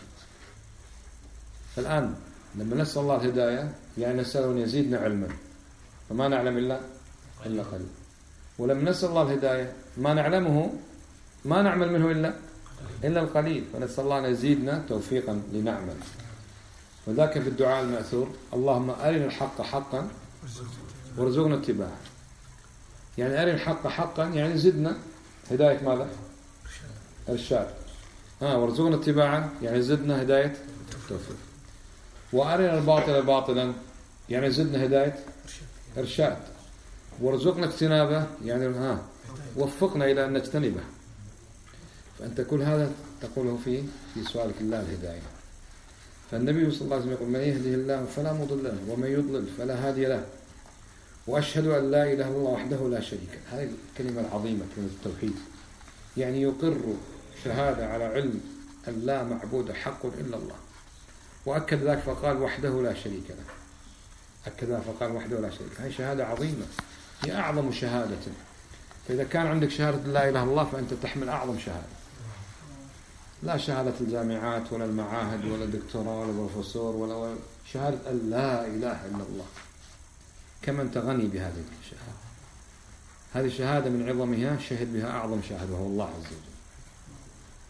فالآن لما نسأل الله الهداية يعني نسأله أن يزيدنا علما، فما نعلم إلا قليل. ولما نسأل الله الهداية ما نعلمه ما نعمل منه إلا القليل، فنسأل الله أن يزيدنا توفيقا لنعمل. وذاك في الدعاء المأثور: اللهم أرنا الحق حقا وارزقنا اتباعه. يعني أرنا الحق حقا يعني زدنا هداية ماذا؟ إرشاد. وارزقنا اتباعا يعني زدنا هداية توفيق. وأرنا الباطل باطلا يعني زدنا هداية إرشاد. وارزقنا اجتنابه يعني وفقنا إلى أن نجتنبه. فأنت كل هذا تقوله في سؤالك الله الهداية. فالنبي صلى الله عليه وسلم يقول: من يهده الله فلا مضل له ومن يضلل فلا هادي له، وأشهد أن لا إله إلا الله وحده لا شريك له. هذه الكلمة العظيمة، كلمة التوحيد، يعني يقر شهادة على علم أن لا معبود حق إلا الله، وأكد ذلك فقال: وحده لا شريك له. أكد ذلك فقال: وحده لا شريك له. هذه شهادة عظيمة، هي أعظم شهادة. فإذا كان عندك شهادة لا إله إلا الله فأنت تحمل أعظم شهادة، لا شهادة الجامعات ولا المعاهد ولا الدكتوراه ولا البروفيسور ولا شهادة أن لا إله إلا الله. كم أنت غني بهذه الشهادة. هذه شهادة من عظمها شهد بها أعظم شاهد وهو الله عز وجل.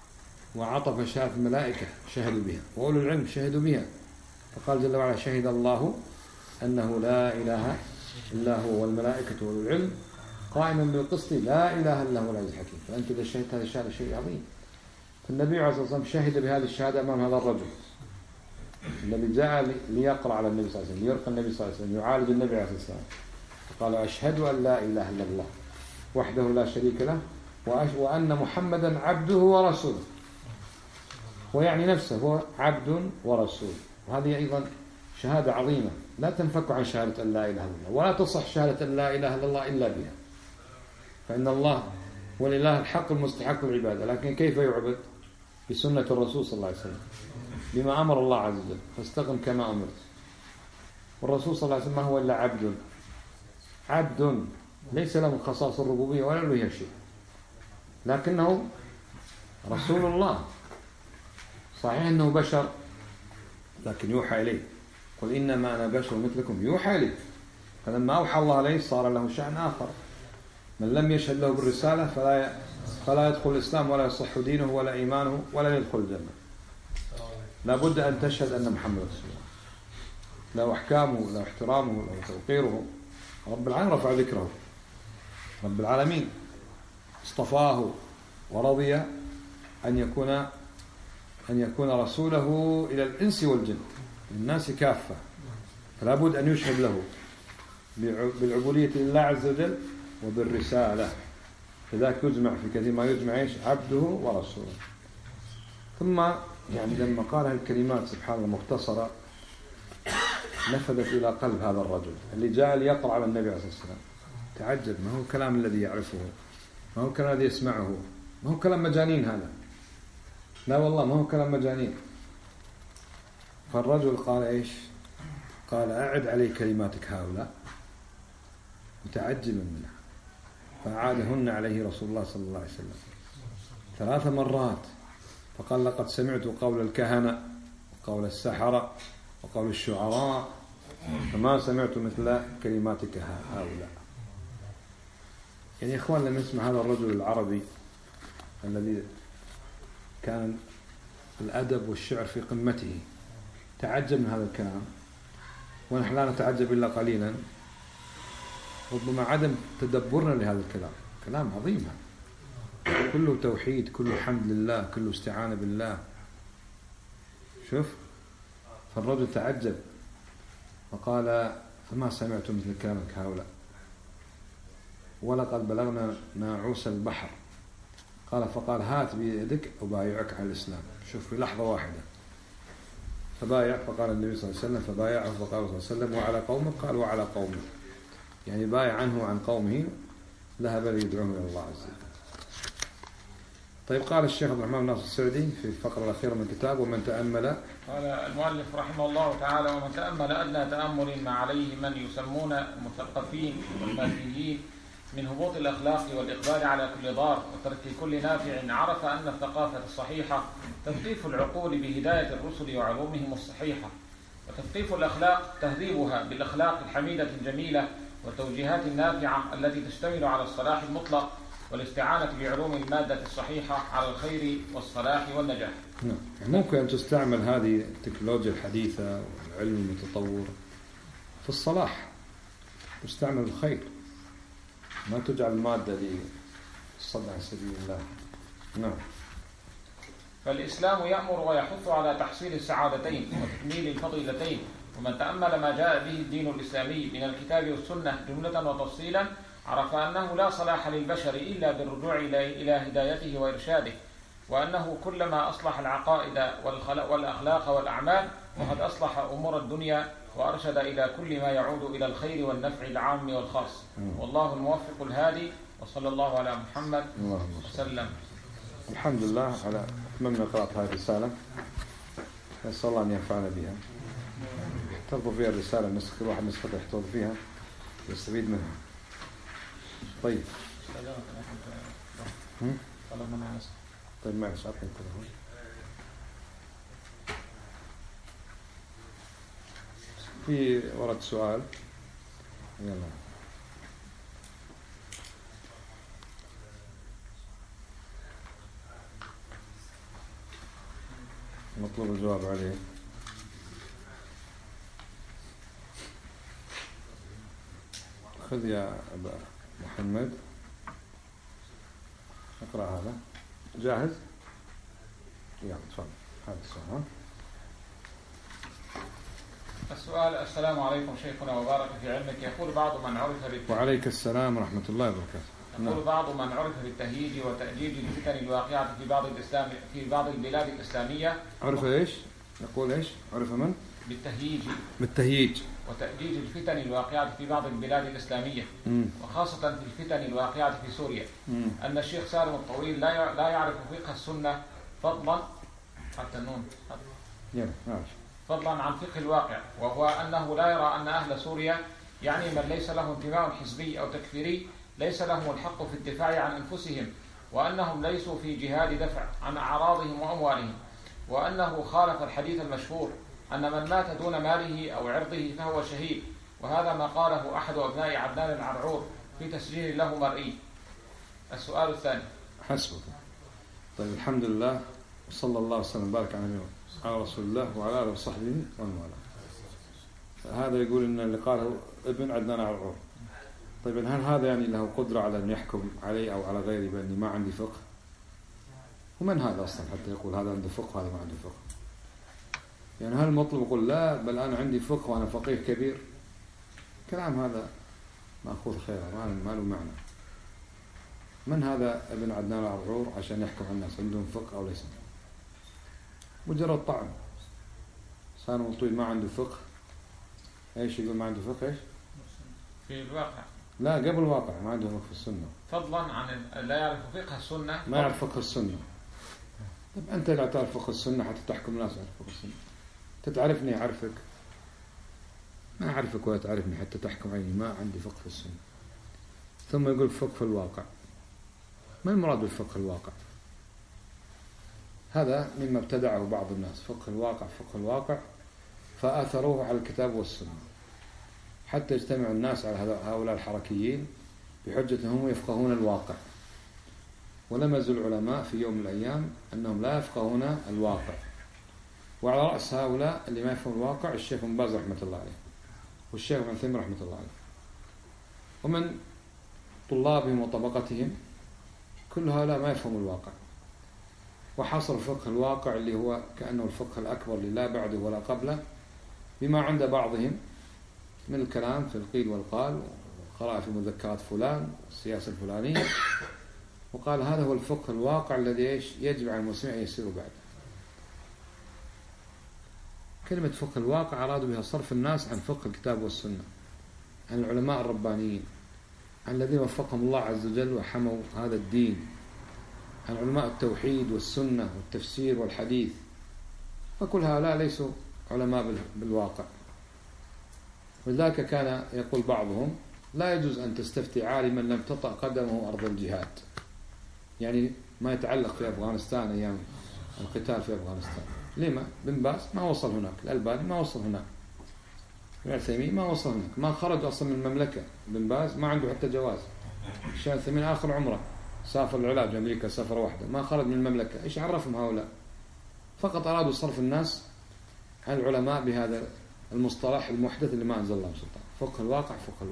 وعطف شاف الملائكة شهدوا بها وأولو العلم شهدوا بها. فقال جل وعلا شهد الله أنه لا إله إلا هو والملائكة وأولو العلم قائما بالقسط لا إله إلا هو العزيز الحكيم. فأنت إذا شهدت هذه الشهادة شيء عظيم. فالنبي عليه الصلاة والسلام شهد بهذه الشهادة أمام هذا الرجل الذي جاء ليقرأ على النبي صلى الله عليه وسلم، ليرقى النبي صلى الله عليه وسلم، يعالج النبي عليه الصلاة والسلام. قال أشهد أن لا إله إلا الله وحده لا شريك له وأن محمدا عبده ورسوله. ويعني نفسه هو عبد ورسول. وهذه أيضا شهادة عظيمة لا تنفك عن شهادة أن لا إله إلا الله، ولا تصح شهادة أن لا إله إلا الله إلا بها. فإن الله هو الإله الحق المستحق للعبادة، لكن كيف يعبد؟ بسنة الرسول صلى الله عليه وسلم، بما أمر الله عز وجل، فاستقم كما أمرت. والرسول صلى الله عليه وسلم ما هو إلا عبد ليس له من خصائص الربوبية ولا له شيء، لكنه رسول الله. صحيح أنه بشر لكن يوحى إليه، قل إنما أنا بشر مثلكم يوحى إليه. فلما أوحى الله عليه صار له شأن آخر. من لم يشهد له بالرسالة فلا يدخل الإسلام ولا يصح دينه ولا إيمانه ولا يدخل الجنة. لا بد أن تشهد أن محمد رسول الله، له أحكامه، له احترامه، له توقيره. رب العالمين رفع ذكره، رب العالمين اصطفاه ورضي أن يكون رسوله إلى الإنس والجن، الناس كافة. فلا بد أن يشهد له بالعبودية لله عز وجل وبالرسالة. فذاك يجمع في كثير ما يجمع إيش؟ عبده ورسوله. ثم يعني لما قال الكلمات سبحان الله مختصرة نفذت إلى قلب هذا الرجل اللي جاء ليقرأ على النبي عليه الصلاة والسلام. تعجب، ما هو الكلام الذي يعرفه، ما هو الكلام الذي يسمعه، ما هو كلام مجانين هذا، لا والله ما هو كلام مجانين. فالرجل قال إيش؟ قال أعد علي كلماتك هؤلاء، متعجبا منها. فأعادهن عليه رسول الله صلى الله عليه وسلم 3 مرات. فقال لقد سمعت قول الكهنة وقول السحرة وقول الشعراء فما سمعت مثل كلماتك هؤلاء. يعني يا إخوان لما نسمع هذا الرجل العربي الذي كان الأدب والشعر في قمته تعجب من هذا الكلام، ونحن لا نتعجب إلا قليلا، ربما عدم تدبرنا لهذا الكلام. كلام عظيم، كله توحيد، كله حمد لله، كله استعانة بالله. شوف، فالرجل تعجب وقال فما سمعت مثل كلامك هؤلاء ولقد بلغنا ناعوس البحر. فقال هات بيدك أبايعك على الإسلام. شوف في لحظة واحدة فبايع. فقال النبي صلى الله عليه وسلم فبايعه. فقال صلى الله عليه وسلم وعلى قومه؟ قال وعلى قومه، يعني بايع عنه عن قومه، ذهب ليدعوهم إلى الله عز وجل. طيب قال الشيخ عبد الرحمن ناصر السعدي في الفقرة الأخيرة من الكتاب ومن تأمل، قال المؤلف رحمه الله تعالى ومن تأمل أدنى تأمل ما عليه من يسمون المثقفين والماديين من هبوط الأخلاق والإقبال على كل ضار وترك كل نافع، عرف أن الثقافة الصحيحة تثقيف العقول بهداية الرسل وعلومهم الصحيحة، وتثقيف الأخلاق تهذيبها بالأخلاق الحميدة الجميلة والتوجيهات النافعة التي تشتمل على الصلاح المطلق والاستعانة بعلوم المادة الصحيحة على الخير والصلاح والنجاح. ممكن أن تستعمل هذه التكنولوجيا الحديثة والعلم المتطور في الصلاح، تستعمل الخير، ما تجعل المادة للصد عن سبيل الله. نعم. فالإسلام يأمر ويحث على تحصيل السعادتين وتكميل الفضيلتين، ومن تأمل ما جاء به الدين الإسلامي من الكتاب والسنة جملة وتفصيلا عرف أنه لا صلاح للبشر إلا بالرجوع إلى هدايته وإرشاده، وأنه كلما أصلح العقائد والأخلاق والأعمال وقد أصلح أمور الدنيا وأرشد إلى كل ما يعود إلى الخير والنفع العام والخاص. والله الموفق الهادي، وصلى الله على محمد وسلم. الحمد لله على أتممنا قراءة هذه الرسالة، نسأل الله أن ينفعنا بها. ترضوا فيها الرسالة نسخ، كل واحد نسخة يحتوض فيها يستفيد منها. طيب طيب معلش أعطني التليفون. في ورد سؤال، يلا. مطلوب الجواب عليه. خذ يا أبا محمد اقرأ هذا. جاهز؟ يلا تفضل. هذا السؤال. السؤال: السلام عليكم شيخنا وبارك في علمك. يقول بعض من عرف وعليك السلام ورحمة الله وبركاته. يقول بعض من عرف بالتهييج وتأجيج الفتن الواقعة في بعض البلاد الإسلامية. عرف ايش؟ يقول ايش؟ عرف من؟ بالتهييج وتأجيج الفتن الواقعة في بعض البلاد الإسلامية، وخاصة في الفتن الواقعة في سوريا، أن الشيخ سالم الطويل لا يعرف فقه السنة فضلا حتى النون فضلا عن فقه الواقع، وهو أنه لا يرى أن أهل سوريا، يعني من ليس له انتماء حزبي أو تكفيري، ليس لهم الحق في الدفاع عن أنفسهم، وأنهم ليسوا في جهاد دفع عن أعراضهم وأموالهم، وأنه خالف الحديث المشهور أن من مات دون ماله أو عرضه فهو شهيد، وهذا ما قاله أحد أبناء عدنان العرعور في تسجيل له مرئي. السؤال الثاني. حسبك. طيب الحمد لله وصلى الله وسلم وبارك على رسول الله وعلى آله وصحبه ومن والاه. هذا يقول إن اللي قاله ابن عدنان العرعور. طيب هل هذا يعني له قدرة على أن يحكم علي أو على غيري بأني ما عندي فقه؟ ومن هذا أصلا حتى يقول هذا عنده فقه وهذا ما عنده فقه؟ يعني هل المطلوب يقول لا بل أنا عندي فقه وأنا فقيه كبير؟ كلام هذا مأخوذ خيرا ما له معنى. من هذا ابن عدنان العرعور عشان يحكم على الناس عندهم فقه أو ليس؟ مجرد طعن. سالم الطويل ما عنده فقه. ايش يقول ما عنده فقه؟ ايش؟ في الواقع. لا قبل الواقع ما عنده فقه في السنة. فضلا عن لا يعرف فقه السنة. ما يعرف فقه السنة. طيب أنت لا تعرف فقه السنة حتى تحكم الناس على فقه السنة. تتعرفني أعرفك. ما أعرفك ولا تعرفني حتى تحكم علي ما عندي فقه في السنة. ثم يقول فقه في الواقع. ما المراد بالفقه الواقع؟ هذا مما ابتدعه بعض الناس. فقه الواقع فآثروه على الكتاب والسنة حتى يجتمع الناس على هؤلاء الحركيين بحجة هم يفقهون الواقع. ولمز العلماء في يوم من الأيام أنهم لا يفقهون الواقع. وعلى رأس هؤلاء اللي ما يفهم الواقع الشيخ بن باز رحمة الله عليه والشيخ ابن عثيمين رحمة الله عليه، ومن طلابهم وطبقتهم كل هؤلاء ما يفهم الواقع. وحصر فقه الواقع اللي هو كأنه الفقه الأكبر اللي لا بعده ولا قبله بما عند بعضهم من الكلام في القيل والقال وقراءة في مذكرات فلان والسياسة الفلانية، وقال هذا هو الفقه الواقع الذي يجب على المسلمين أن يسيروا بعده. كلمة فقه الواقع أرادوا بها صرف الناس عن فقه الكتاب والسنة، عن العلماء الربانيين، عن الذين وفقهم الله عز وجل وحموا هذا الدين، عن علماء التوحيد والسنة والتفسير والحديث. فكل هؤلاء ليسوا علماء بالواقع. ولذلك كان يقول بعضهم لا يجوز أن تستفتي عالما لم تطأ قدمه أرض الجهاد، يعني ما يتعلق في أفغانستان أيام القتال في أفغانستان. لما؟ بن باز ما وصل هناك، الألباني ما وصل هناك، ابن عثيمين ما وصل هناك، ما خرج أصلا من المملكة. بن باز ما عنده حتى جواز. الشيخ عثيمين آخر عمره سافر العلاج أمريكا سفر واحدة ما خرج من المملكة. إيش عرفهم هؤلاء؟ فقط أرادوا صرف الناس عن العلماء بهذا المصطلح المحدث اللي ما أنزل الله سلطان. فقه الواقع.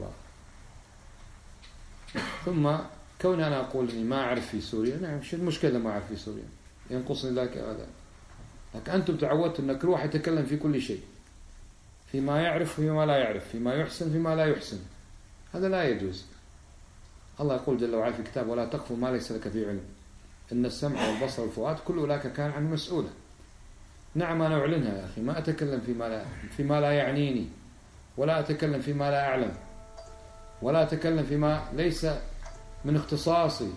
ثم كوني أنا أقول إني ما أعرف في سوريا، نعم شو المشكلة ما أعرف في سوريا؟ ينقصني ذلك هذا. لكن أنتم تعودتوا أن كل واحد يتكلم في كل شيء، فيما يعرف فيما لا يعرف، فيما يحسن فيما لا يحسن. هذا لا يجوز. الله يقول جل وعلا في كتاب ولا تقف ما ليس لك فيه علم إن السمع والبصر والفؤاد كل أولئك كان عنه مسؤولا. نعم أنا أعلنها يا أخي، ما أتكلم فيما لا يعنيني، ولا أتكلم فيما لا أعلم، ولا أتكلم فيما ليس من اختصاصي.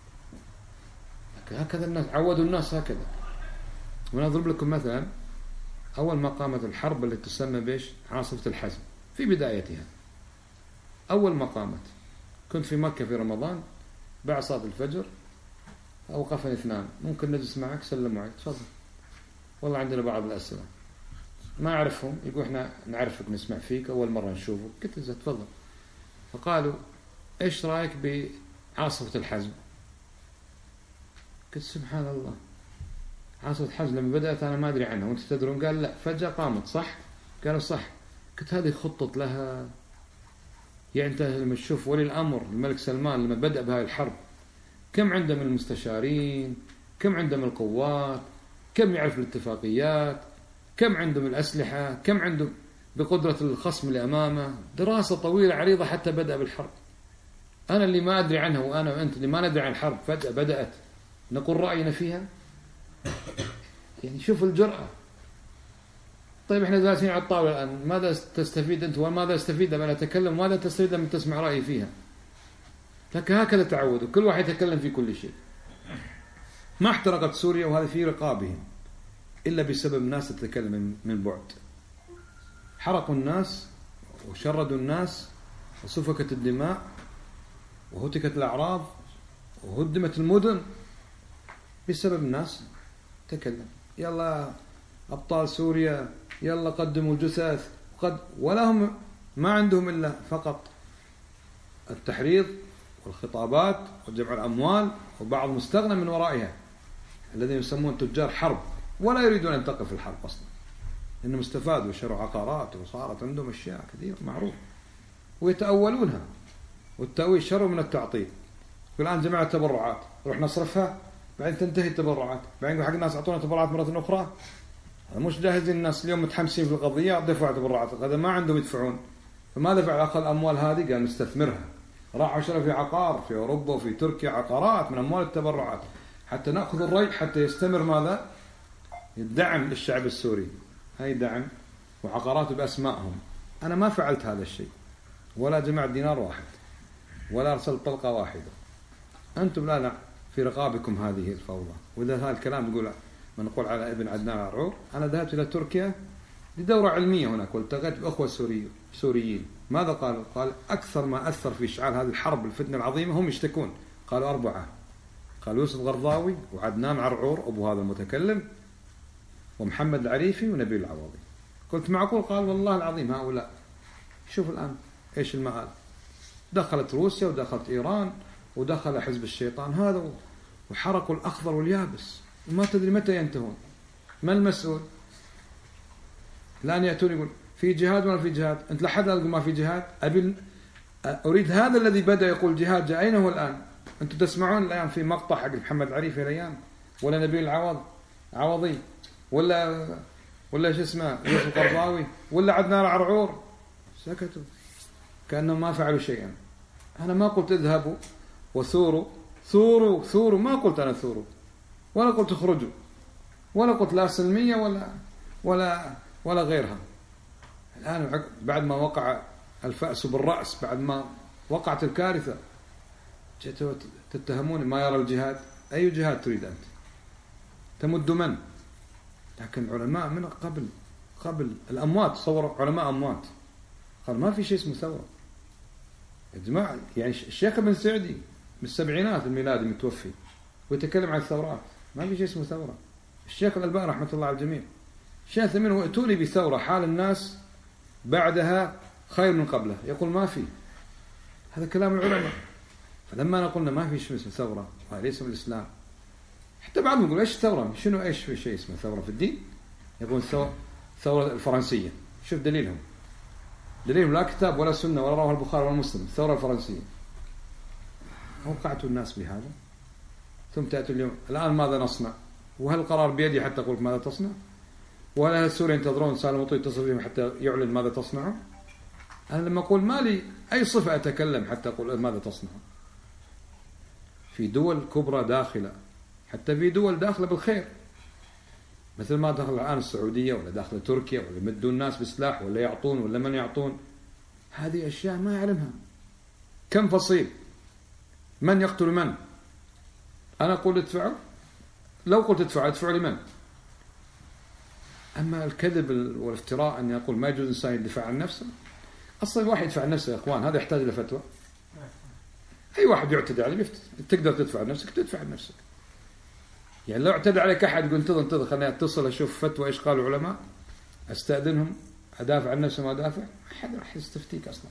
هكذا الناس عودوا الناس هكذا. ونضرب لكم مثلا أول ما قامت الحرب التي تسمى بيش عاصفة الحزم في بدايتها، أول ما قامت كنت في مكة في رمضان بعد صلاة الفجر، أوقفني اثنان ممكن نجلس معك سلم معي تفضل والله عندنا بعض الأسئلة ما أعرفهم. يقول إحنا نعرفك نسمع فيك أول مرة نشوفك. قلت له تفضل. فقالوا إيش رأيك بعاصفة الحزم؟ قلت سبحان الله حاصل حج لما بدأت أنا ما أدري عنها وأنت تدرون. قال لا، فجأة قامت. صح؟ قالوا صح. قلت هذه خطط لها. يعني أنت لما تشوف ولي الأمر الملك سلمان لما بدأ بهاي الحرب كم عنده من المستشارين، كم عنده من القوات، كم يعرف الاتفاقيات، كم عنده من الأسلحة، كم عنده بقدرة الخصم اللي أمامه. دراسة طويلة عريضة حتى بدأ بالحرب. أنا اللي ما أدري عنها وأنا وأنت اللي ما ندري عن الحرب فجأة بدأت نقول رأينا فيها. يعني شوف الجرأة. طيب إحنا جالسين على الطاولة الآن، ماذا تستفيد أنت وماذا استفيد لما أتكلم وماذا تستفيد لما تسمع رأيي فيها؟ لكن هكذا تعودوا، كل واحد يتكلم في كل شيء. ما احترقت سوريا وهذا في رقابهم إلا بسبب ناس تتكلم من بعد. حرقوا الناس وشردوا الناس وسفكت الدماء وهتكت الأعراض وهدمت المدن بسبب الناس تكلم. يلا أبطال سوريا، يلا قدموا الجثث، ولا هم ما عندهم إلا فقط التحريض والخطابات وجمع الأموال، وبعض مستغنى من ورائها الذين يسمون تجار حرب، ولا يريدون أن تقف الحرب أصلا، إنهم استفادوا وشروا عقارات وصارت عندهم أشياء كثير معروف ويتأولونها. والتأويل شر من التعطيل. والآن جماعة تبرعات نروح نصرفها بعدين تنتهي التبرعات، بعدين يقول حق الناس أعطونا تبرعات مرة أخرى. هذا مش جاهزين الناس اليوم متحمسين في القضية دفعوا تبرعات، هذا ما عندهم يدفعون. فماذا فعل؟ أخذ الأموال هذه قال نستثمرها، راح عشرة في عقار في أوروبا وفي تركيا، عقارات من أموال التبرعات حتى نأخذ الري حتى يستمر ماذا؟ الدعم للشعب السوري. هاي دعم وعقارات بأسمائهم. أنا ما فعلت هذا الشيء ولا جمعت دينار واحد ولا أرسلت طلقة واحدة. أنتم لا في رقابكم هذه الفوضى. وإذا هذا الكلام يقول من نقول على ابن عدنان عرعور. أنا ذهبت إلى تركيا لدورة علمية هناك والتقيت بأخوة سوريين. ماذا قالوا؟ قال أكثر ما أثر في إشعال هذه الحرب الفتنة العظيمة هم يشتكون. قالوا 4. قال يوسف غرضاوي وعدنان عرعور أبو هذا المتكلم ومحمد العريفي ونبيل العوضي. قلت معقول؟ قال والله العظيم هؤلاء. شوف الآن إيش المآل. دخلت روسيا ودخلت إيران ودخل حزب الشيطان هذا وحرقوا الأخضر واليابس وما تدري متى ينتهون. ما المسؤول؟ الآن يأتون يقول في جهاد ولا في جهاد. أنت لحد الآن ما في جهاد. أريد هذا الذي بدأ يقول جهاد جاء أين هو الآن؟ أنتم تسمعون الآن في مقطع حق محمد العريفي الأيام ولا نبيل عوضي ولا ايش اسمه يوسف القرضاوي ولا عدنان عرعور؟ سكتوا كأنهم ما فعلوا شيئا. أنا ما قلت اذهبوا وثوروا ما قلت أنا ثوروا ولا قلت اخرجوا ولا قلت لا سلمية ولا غيرها. الآن بعد ما وقع الفأس بالرأس، بعد ما وقعت الكارثة، جئتوا تتهمون ما يرى الجهاد. أي جهاد تريد أنت؟ تمد من؟ لكن علماء من قبل الأموات صوروا علماء أموات قال ما في شيء اسمه ثورة يا جماعة. يعني الشيخ ابن سعدي من السبعينات الميلادي متوفي ويتكلم عن الثورات. ما في شيء اسمه ثورة. الشيخ الألباني رحمة الله على الجميع الشيخ ثمين وأتوني بثورة حال الناس بعدها خير من قبله، يقول ما في. هذا كلام العلماء. فلما قلنا ما في شيء اسمه ثورة وهذا ليس من الإسلام، حتى بعضهم يقول ايش ثورة؟ شنو ايش في شيء اسمه ثورة في الدين؟ يقول الثورة الفرنسية. شوف دليلهم لا كتاب ولا سنة ولا رواه البخاري ولا مسلم. الثورة الفرنسية. أوقعتوا الناس بهذا ثم تأتوا اليوم الآن ماذا نصنع؟ وهل القرار بيدي حتى أقول ماذا تصنع؟ وهل السوريين ينتظرون سالم مطيع يتصل بهم حتى يعلن ماذا تصنعوا؟ أنا لما أقول ما لي أي صفة أتكلم حتى أقول ماذا تصنع. في دول كبرى داخلة، حتى في دول داخلة بالخير مثل ما دخل الآن السعودية ولا داخل تركيا ولا يمدون الناس بسلاح ولا يعطون ولا من يعطون. هذه أشياء ما يعلمها. كم فصيل؟ من يقتل من؟ أنا أقول ادفعوا. لو قلت ادفعوا لمن؟ أما الكذب والافتراء أن يقول ما يجوز إنسان يدفع عن نفسه. أصلا الواحد يدفع عن نفسه يا إخوان هذا يحتاج إلى فتوى. أي واحد يعتدي عليه تقدر تدفع عن نفسك تدفع عن نفسك. يعني لو اعتدى عليك أحد يقول انتظر خليني أتصل أشوف فتوى إيش قالوا العلماء أستأذنهم أدافع عن نفسي ما أدافع، أحد راح يستفتيك أصلا.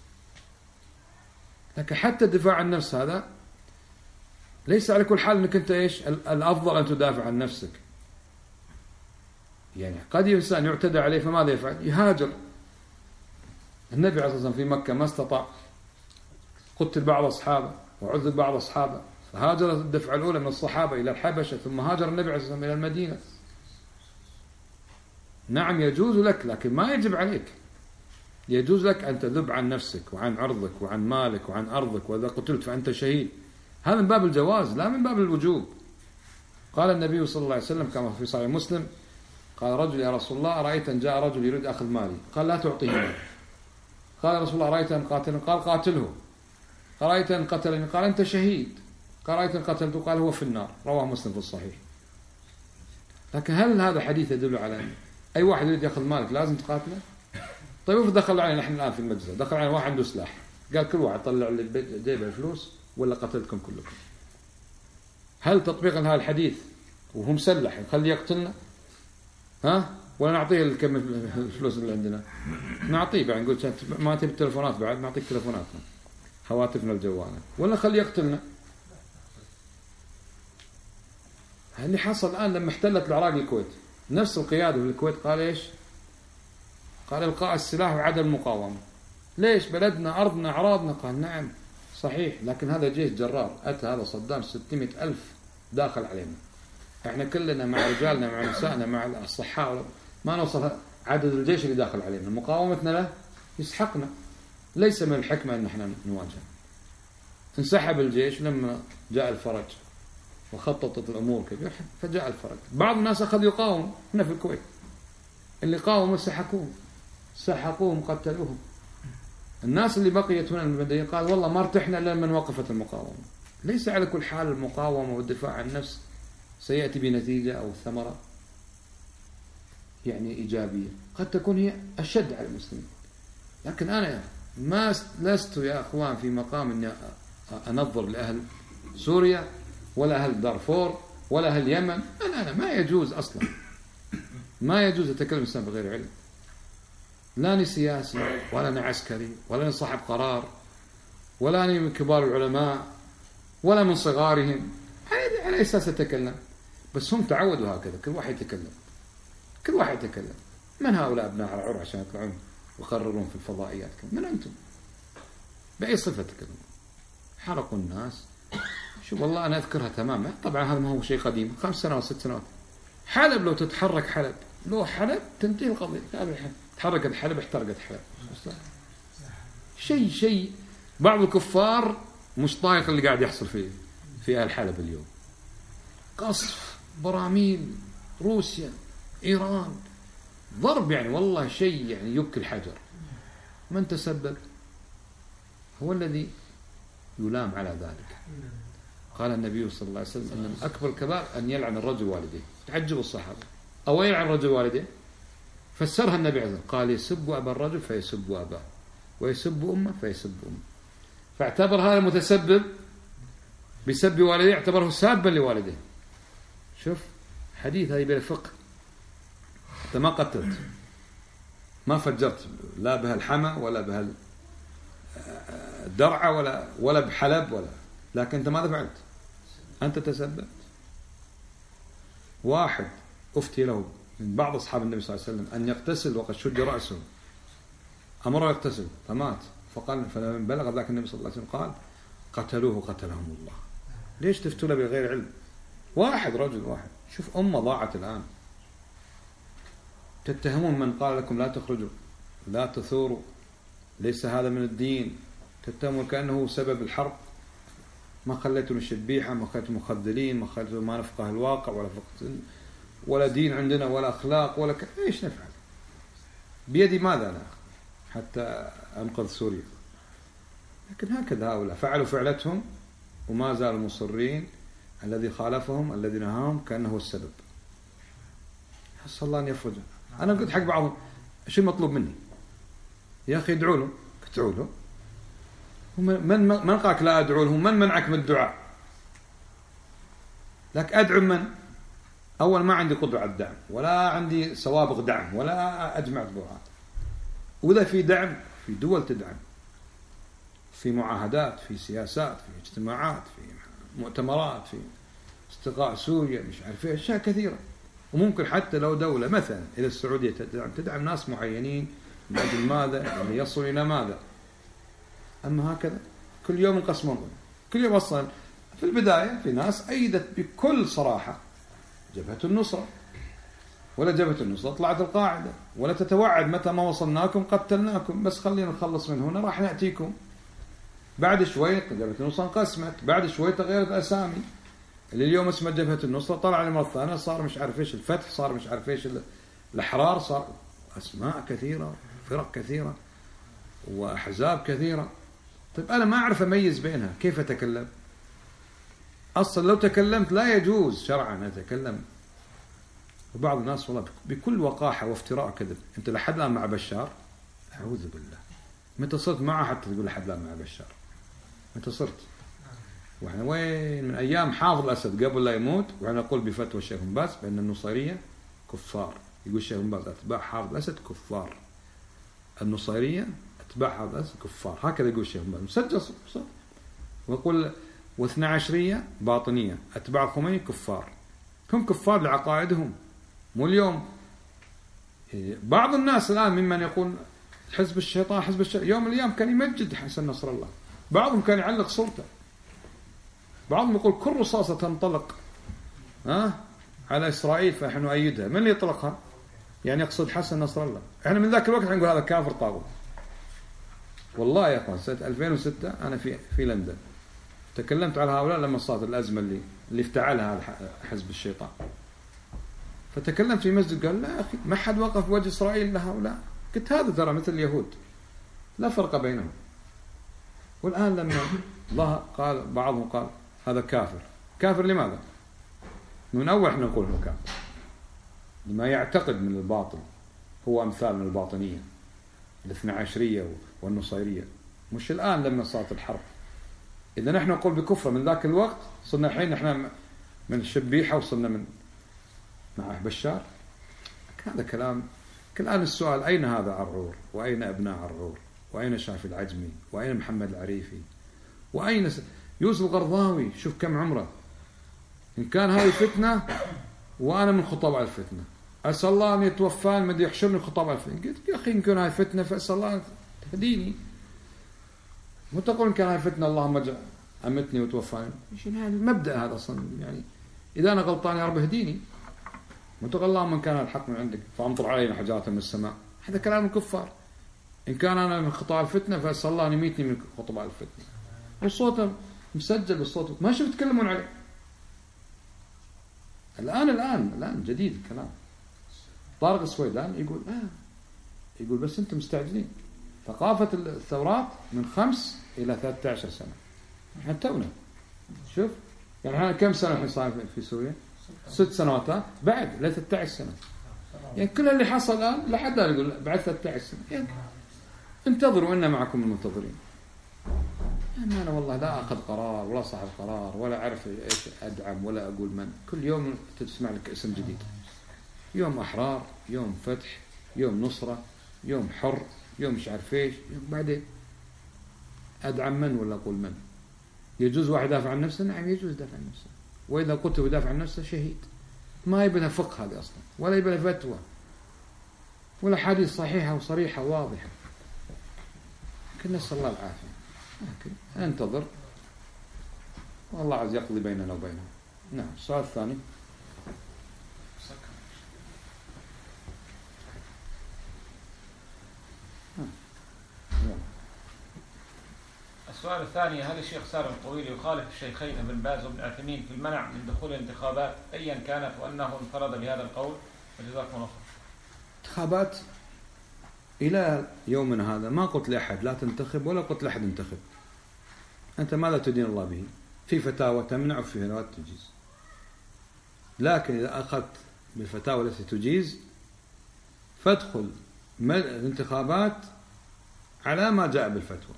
لكن حتى الدفاع عن النفس هذا ليس على كل حال أنك أنت إيش الأفضل أن تدافع عن نفسك. يعني قد إنسان يعتدى عليه فماذا يفعل؟ يهاجر. النبي عليه الصلاة والسلام في مكة ما استطاع، قتل بعض أصحابه وعذب بعض أصحابه، فهاجر الدفعة الأولى من الصحابة إلى الحبشة، ثم هاجر النبي عليه الصلاة والسلام إلى المدينة. نعم يجوز لك، لكن ما يجب عليك. يجوز لك أن تذب عن نفسك وعن عرضك وعن مالك وعن أرضك، وإذا قتلت فأنت شهيد. هذا من باب الجواز لا من باب الوجوب. قال النبي صلى الله عليه وسلم كما في صحيح مسلم، قال رجل يا رسول الله أرأيت أن جاء رجل يريد أخذ مالي، قال لا تعطيه مالي. قال يا رسول الله أرأيت أن قاتلني، قال قاتله. أرأيت أن قتلني، قال أنت شهيد. قال أرأيت أن قتلته، قال هو في النار. رواه مسلم في الصحيح. لكن هل هذا حديث يدل على أن أي واحد يريد يأخذ مالك لازم تقاتله؟ طيب دخل علينا نحن الآن في المجلس، دخل علينا واحد عنده سلاح، قال كل واحد طلع لي جيبه الفلوس ولا قتلتكم كلكم. هل تطبيقا هذا الحديث وهو مسلح نخليه يقتلنا؟ ها؟ ولا نعطيه الكم الفلوس اللي عندنا؟ نعطيه بعد، نقول ما تبي التلفونات بعد نعطيك تلفوناتنا هواتفنا الجوالة، ولا نخليه يقتلنا؟ اللي حصل الآن لما احتلت العراق الكويت، نفس القيادة في الكويت قال إيش؟ قال إلقاء السلاح وعدم المقاومة. ليش؟ بلدنا أرضنا أعراضنا. قال نعم صحيح، لكن هذا جيش جرار أتى، هذا صدام 600,000 داخل علينا، احنا كلنا مع رجالنا مع نسائنا مع الصحاء ما نوصل عدد الجيش اللي داخل علينا، مقاومتنا له يسحقنا. ليس من الحكمة أن احنا نواجه. انسحب الجيش لما جاء الفرج وخططت الأمور كيف فجاء الفرج. بعض الناس أخذ يقاوم هنا في الكويت، اللي قاوموا سحقوهم قتلوهم. الناس اللي بقيت هنا المدنيين قال والله ما ارتحنا إلا لما وقفت المقاومة. ليس على كل حال المقاومة والدفاع عن النفس سيأتي بنتيجة أو ثمرة يعني إيجابية، قد تكون هي أشد على المسلمين. لكن أنا ما لست يا أخوان في مقام أني أنظر لأهل سوريا ولا أهل دارفور ولا أهل اليمن. أنا ما يجوز أصلا، ما يجوز أتكلم الإنسان بغير علم. لا أنا سياسي ولا أنا عسكري ولا أنا صاحب قرار ولا أنا من كبار العلماء ولا من صغارهم. على أساس أتكلم؟ بس هم تعودوا هكذا، كل واحد يتكلم. من هؤلاء أبناء عرعور عشان يطلعون ويقررون في الفضائيات؟ من أنتم؟ بأي صفة تكلمون؟ حرقوا الناس. شوف والله أنا أذكرها تماما، طبعا هذا ما هو شيء قديم، 5 سنوات 6 سنوات. حلب لو تتحرك حلب، لو حلب تنتهي القضية. تحركت حلب احترقت حلب. شيء بعض الكفار مش طايق اللي قاعد يحصل في أهل حلب اليوم. قصف، براميل، روسيا، إيران، ضرب، يعني والله شيء يعني يبكي الحجر. من تسبب؟ هو الذي يلام على ذلك. قال النبي صلى الله عليه وسلم أن من أكبر الكبائر أن يلعن الرجل والديه. تعجب الصحابة، أو يلعن الرجل والديه؟ فسرها النبي عليه الصلاة والسلام، قال يسب أبا الرجل فيسب أباه، ويسب أمه فيسب أمه. فاعتبر هذا المتسبب بسب والديه، اعتبره سابا لوالديه. شوف حديث هذه بالفقه. أنت ما قتلت، ما فجرت لا بهالحمى ولا بهالدرعة ولا بحلب ولا، لكن أنت ماذا فعلت؟ أنت تسببت. واحد أفتي له من بعض أصحاب النبي صلى الله عليه وسلم أن يغتسل وقد شج رأسه، أمره يغتسل فمات، فقال فلما بلغ ذاك النبي صلى الله عليه وسلم قال قتلوه قتلهم الله. ليش تفتوا له بغير علم؟ رجل واحد. شوف أمة ضاعت الآن. تتهمون من قال لكم لا تخرجوا لا تثوروا، ليس هذا من الدين، تتهمون كأنه سبب الحرب. ما خليتوا الشبيحة، ما خليتوا مخذلين، ما خليتوا ما نفقه الواقع ولا دين عندنا ولا أخلاق ولا إيش نفعل؟ بيدي ماذا أنا حتى أنقذ سوريا؟ لكن هكذا هؤلاء فعلوا فعلتهم وما زالوا مصرين. الذي خالفهم الذي نهاهم كأنه السبب. حس الله أن يفرجه. أنا قلت حق بعضهم شو المطلوب مني؟ يا أخي ادعوا له. من قالك لا أدعو له؟ من منعك من الدعاء؟ لك أدعو من؟ أول ما عندي قدرة على الدعم ولا عندي سوابق دعم ولا أجمع تبرعات. وإذا في دعم، في دول تدعم، في معاهدات، في سياسات، في اجتماعات، في مؤتمرات، في استقاء سوريا، مش عارف ايش، أشياء كثيرة. وممكن حتى لو دولة مثلا إلى السعودية تدعم ناس معينين من أجل ماذا؟ اللي يصل إلى ماذا؟ أما هكذا كل يوم ينقسمون. كل يوم أصلا في البداية في ناس أيدت بكل صراحة جبهة النصرة، ولا جبهة النصرة طلعت القاعدة، ولا تتوعد متى ما وصلناكم قتلناكم، بس خلينا نخلص من هنا راح نأتيكم. بعد شوي جبهة النصرة انقسمت، بعد شوي تغيرت أسامي، اللي اليوم اسمه جبهة النصرة طلع لمرة ثانية صار مش عارف ايش الفتح، صار مش عارف ايش الأحرار، صار أسماء كثيرة، فرق كثيرة، وأحزاب كثيرة. طيب أنا ما أعرف أميز بينها، كيف أتكلم؟ أصلا لو تكلمت لا يجوز شرعا أتكلم. وبعض الناس والله بكل وقاحة وافتراء كذب. أنت لحد الآن مع بشار؟ أعوذ بالله. متى صرت معه حتى تقول لحد الآن مع بشار؟ متى صرت؟ وإحنا وين من أيام حافظ الأسد قبل لا يموت، وإحنا نقول بفتوى الشيخ بن باز بأن النصيرية كفار. يقول الشيخ بن باز أتباع حافظ الأسد كفار، النصيرية أتباع حافظ الأسد كفار، هكذا يقول الشيخ بن باز مسجل صوت. ويقول واثنا عشرية باطنية أتباع الخميني كفار. هم كفار لعقائدهم. مو اليوم بعض الناس الآن ممن يقول حزب الشيطان حزب الشيطان، يوم من الأيام كان يمجد حسن نصر الله، بعضهم كان يعلق صورته، بعضهم يقول كل رصاصة تنطلق على إسرائيل فنحن نؤيدها. من اللي يطلقها؟ يعني يقصد حسن نصر الله. احنا من ذاك الوقت نقول هذا كافر طاغوت. والله يا اخوان سنة 2006 أنا في لندن تكلمت على هؤلاء لما صارت الأزمة اللي افتعلها حزب الشيطان. فتكلمت في مسجد قال لا يا أخي ما حد وقف وجه إسرائيل لهؤلاء. قلت هذا ترى مثل اليهود لا فرق بينهم. والآن لما الله قال بعضهم قال هذا كافر. كافر لماذا؟ من أول احنا نقول هو كافر لما يعتقد من الباطل. هو أمثال من الباطنية الاثنى عشرية والنصيرية، مش الآن لما صارت الحرب. إذا نحن نقول بكفر من ذاك الوقت، صرنا الحين نحن من الشبيحة وصلنا من مع بشار. هذا كلام. الآن السؤال أين هذا عرعور؟ وأين أبناء عرعور؟ وأين شافي العجمي؟ وأين محمد العريفي؟ وأين يوسف القرضاوي؟ شوف كم عمره. إن كان هذه فتنة وأنا من خطباء الفتنة، أسأل الله أن يتوفاني مدي يحشرني خطباء الفتنة. قلت يا أخي إن كان هذه فتنة فأسأل الله أن تهديني. مو تقول إن كان هذه فتنة اللهم أمتني وتوفاني. إيش هذا المبدأ هذا أصلا؟ يعني إذا أنا غلطان يا رب اهديني. مو تقول اللهم إن كان الحق من عندك فأمطر علينا حجارة من السماء. هذا كلام الكفار. إن كان أنا من خطباء الفتنة فأسأل الله أن يميتني من خطباء الفتنة. والصوت مسجل بالصوت ما شو بيتكلمون عليه. الآن جديد الكلام. طارق السويدان يقول بس أنتم مستعجلين. ثقافة الثورات من 5 إلى 13 سنة. احنا تونا شوف يعني احنا كم سنة الحين صار في سوريا؟ 6 سنوات بعد ل 13 سنة. يعني كل اللي حصل الآن لحد لا يقول بعد 13 سنة. يعني انتظروا إنا معكم المنتظرين. يعني أنا والله لا أخذ قرار ولا صاحب قرار ولا أعرف إيش أدعم ولا أقول من. كل يوم تسمع لك اسم جديد. يوم أحرار، يوم فتح، يوم نصرة، يوم حر، يوم مش عارف إيش. بعدين أدعم من ولا أقول من؟ يجوز واحد يدافع عن نفسه؟ نعم يجوز يدافع عن نفسه. وإذا قتل يدافع عن نفسه شهيد. ما يبنى فقه هذه أصلا ولا يبنى فتوى ولا حديث صحيحة وصريحة واضحة. لكن نسأل الله العافية. لكن انتظر والله عز يقضي بيننا وبينهم. نعم. السؤال الثاني. السؤال الثاني: هل الشيخ سالم الطويل يخالف الشيخين ابن باز وابن عثيمين في المنع من دخول الانتخابات أيا كانت، وأنه انفرد بهذا القول؟ وجزاكم الله خير. انتخابات إلى يومنا هذا ما قلت لأحد لا تنتخب ولا قلت لأحد انتخب. أنت ماذا تدين الله به؟ في فتاوى تمنع وفي فتاوى تجيز. لكن إذا أخذت بالفتاوى التي تجيز فادخل الانتخابات على ما جاء بالفتوى.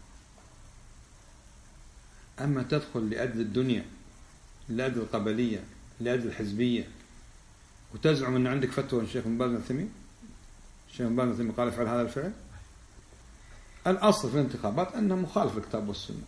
أما تدخل لأجل الدنيا، لأجل القبلية، لأجل الحزبية، وتزعم أن عندك فتوى الشيخ بن باز العثيمين، الشيخ بن باز العثيمين قال افعل هذا الفعل. الأصل في الانتخابات أنه مخالف للكتاب والسنة،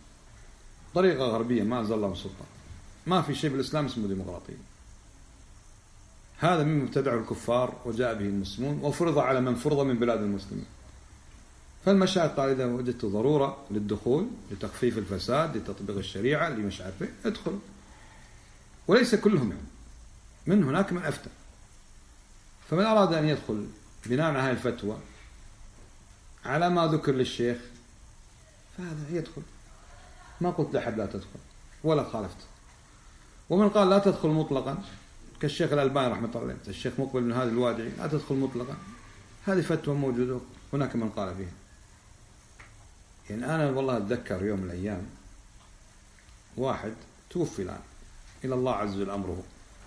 طريقة غربية ما أنزل الله من سلطان. ما في شيء بالإسلام اسمه ديمقراطية. هذا مما ابتدعه الكفار وجاء به المسلمون وفرض على من فرض من بلاد المسلمين. فالمشايخ قال إذا وجدت ضرورة للدخول لتخفيف الفساد لتطبيق الشريعة لمش عارفه ادخلوا، وليس كلهم يعني، من هناك من أفتى. فمن أراد أن يدخل بناء على هذه الفتوى على ما ذكر للشيخ فهذا يدخل، ما قلت لأحد لا تدخل ولا خالفت. ومن قال لا تدخل مطلقا كالشيخ الألباني رحمة الله عليه، الشيخ مقبل بن هادي الوادعي لا تدخل مطلقا، هذه فتوى موجودة، هناك من قال فيها. يعني أنا والله أتذكر يوم من الأيام واحد توفي الآن إلى الله عز وجل أمره،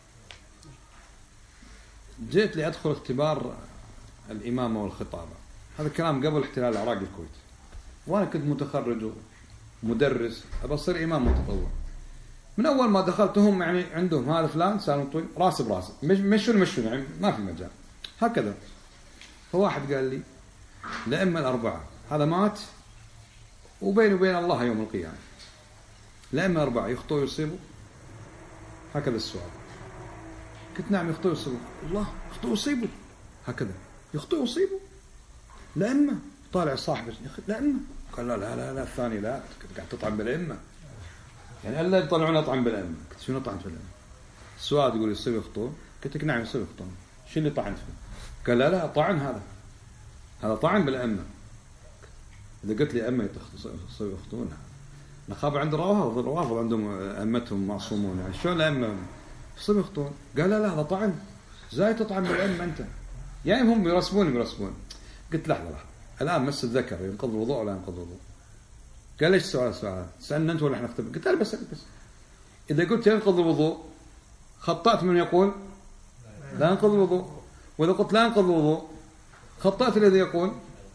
جئت لأدخل اختبار الإمامة والخطابة، هذا الكلام قبل احتلال العراق الكويت، وأنا كنت متخرج ومدرس أبى أصير إمام متطوع. من أول ما دخلتهم يعني عندهم هذا فلان سالم راسي براسي مشون يعني ما في مجال هكذا. فواحد قال لي الأئمة الأربعة هذا مات وبينه وبين الله يوم القيامة، الأئمة الأربعة يخطئوا يصيبوا؟ هكذا السؤال. قلت نعم يخطئوا يصيبوا. الله يخطئوا يصيبوا هكذا، يخطئوا يصيبوا الأئمة. طالع صاحبه الأئمة، قال لا لا لا لا الثاني لا قاعد تطعن بالأئمة، يعني ألا يطلعون أطعن بالأئمة. قلت شنو طعن بالأئمة؟ السؤال يقول يصيب يخطئون؟ قلت لك نعم يصيب يخطئون. شو اللي طعن فيه؟ قال لا لا طعن، هذا طعن بالأئمة. إذا قلت لي أئمة يصيب يخطئون نخاف عند الروافض عندهم أئمتهم معصومون، يعني شلون الأئمة يصيب يخطئون؟ قال لا لا هذا طعن، ازاي تطعن بالأئمة أنت؟ يعني هم يرسمون. قلت لحظة الآن مس الذكر ينقض الوضوء ولا ينقض الوضوء؟ قال ليش سؤال سألنا أنت ولا إحنا نختبر؟ قلت لا بس إذا قلت ينقض الوضوء خطأت من يقول لا ينقض الوضوء، وإذا قلت لا ينقض الوضوء خطأت الذي يقول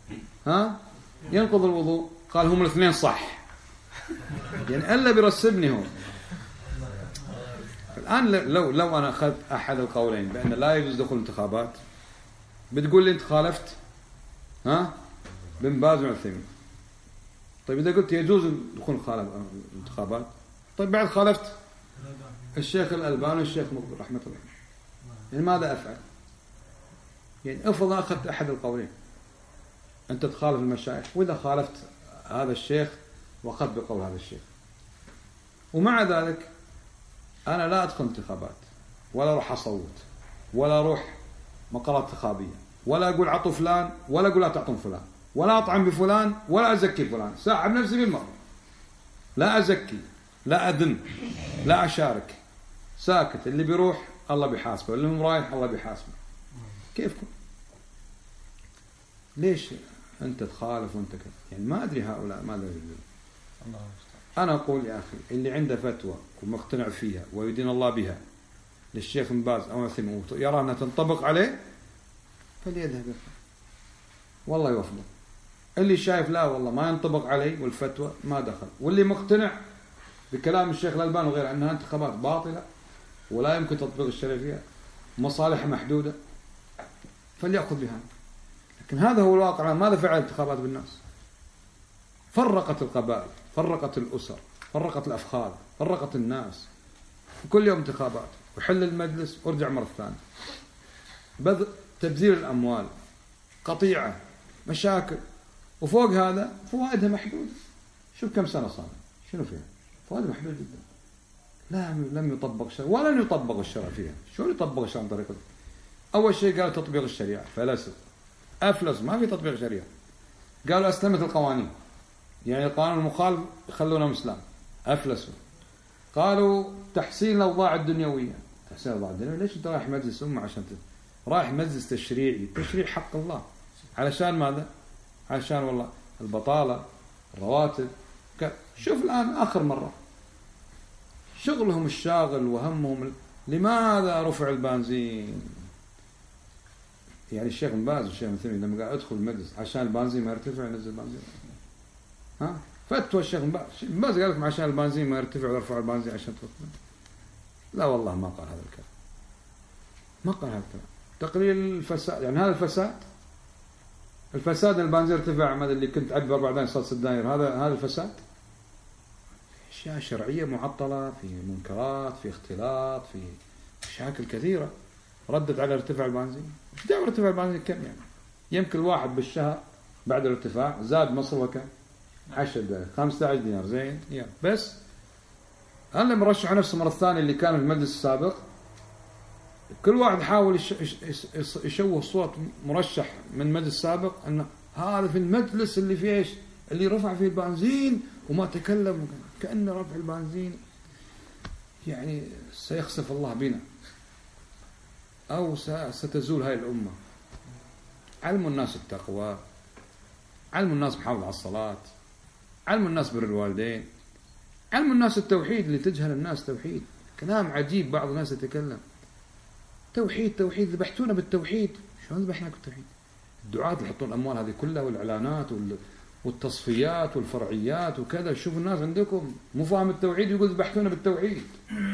ينقض الوضوء. قال هم الاثنين صح، يعني ألا بيرسبني هو. الآن لو أنا أخذت أحد القولين بأن لا يجوز دخول الانتخابات بتقول لي أنت خالفت بن باز وعثيمين. طيب إذا قلت يجوز دخول الانتخابات، طيب بعد خالفت الشيخ الألباني والشيخ مقبل رحمة الله، يعني ماذا أفعل؟ يعني افرض أخذت أحد القولين، أنت تخالف المشايخ، وإذا خالفت هذا الشيخ وأخذت بقول هذا الشيخ، ومع ذلك أنا لا أدخل انتخابات ولا أروح أصوت ولا أروح مقرات انتخابية ولا أقول عطوا فلان ولا أقول لا تعطون فلان ولا أطعن بفلان ولا أزكي فلان، ساعة بنفسي بالمرة، لا أزكي لا أذم لا أشارك، ساكت. اللي بيروح الله بيحاسبه، اللي هم رايح الله بيحاسبه. كيفكم؟ ليش أنت تخالف وأنت كذا؟ يعني ما أدري هؤلاء ماذا يريدون. أنا أقول يا أخي اللي عنده فتوى ومقتنع فيها ويدين الله بها للشيخ بن باز أو عثيمين يرى أنها تنطبق عليه فليذهب والله يوفقه. اللي شايف لا والله ما ينطبق عليه والفتوى ما دخل، واللي مقتنع بكلام الشيخ الألباني وغيره أنها انتخابات باطلة ولا يمكن تطبيق الشريعة فيها مصالح محدودة فليأخذ بها. لكن هذا هو الواقع. ماذا فعل الانتخابات بالناس؟ فرقت القبائل، فرقت الأسر، فرقت الأفخاذ، فرقت الناس. كل يوم انتخابات وحل المجلس وارجع مرة ثانية، بذل تبذير الأموال، قطيعة، مشاكل، وفوق هذا فوائدها محدودة. شوف كم سنة صار شنو فيها فوائد محدودة جدا. لم يطبق الشرع ولن يطبق الشرع فيها. شو يطبق الشرع عن طريقة؟ أول شيء قال تطبيق الشريعة، فلسوا أفلسوا ما في تطبيق شريعة. قالوا أسلمت القوانين، يعني القانون المخالف يخلونه مسلم، أفلسوا. قالوا تحسين الأوضاع الدنيوية، تحسين الأوضاع الدنيوية. ليش أنت رايح مجلس أمة عشان رايح مجلس تشريعي، تشريع حق الله، علشان ماذا؟ علشان والله البطالة، الرواتب. شوف الآن آخر مرة شغلهم الشاغل وهمهم لماذا رفع البنزين. يعني الشيخ بن باز والشيخ مثيمين لما قال ادخل المجلس عشان البنزين ما يرتفع ينزل البنزين. فتوى الشيخ بن باز قال لكم عشان البنزين ما يرتفع ويرفع البنزين عشان تطلع. لا والله ما قال هذا الكلام، ما قال هذا الكلام. تقليل الفساد، يعني هذا الفساد البنزين ارتفع، ماذا اللي كنت عد ب4 دنانير صار 6 دنانير، هذا الفساد. أشياء شرعية معطلة، في منكرات، في اختلاط، في مشاكل كثيرة. ردت على ارتفاع البنزين. ايش دعوة ارتفاع البنزين كم يعني؟ يمكن الواحد بالشهر بعد الارتفاع زاد مصروفه كم؟ 10 دقائق 15 دينار زين يعني. بس هلا مرشح نفسه مرة ثانية اللي كان في المجلس السابق، كل واحد حاول يشوه صوت مرشح من المجلس السابق أن هذا في المجلس اللي فيه ايش؟ اللي رفع فيه البنزين وما تكلم، كأن رفع البنزين يعني سيخسف الله بنا أو ستزول هاي الأمة. علموا الناس التقوى، علموا الناس محافظة على الصلاة، علموا الناس بر الوالدين، علموا الناس التوحيد. اللي تجهل الناس توحيد كلام عجيب، بعض الناس يتكلم توحيد توحيد، ذبحتونا بالتوحيد. شلون ذبحناك بالتوحيد؟ الدعاة اللي يحطون الأموال هذه كلها والإعلانات والتصفيات والفرعيات وكذا، شوفوا الناس عندكم مو فاهم التوحيد يقول ذبحتونا بالتوحيد.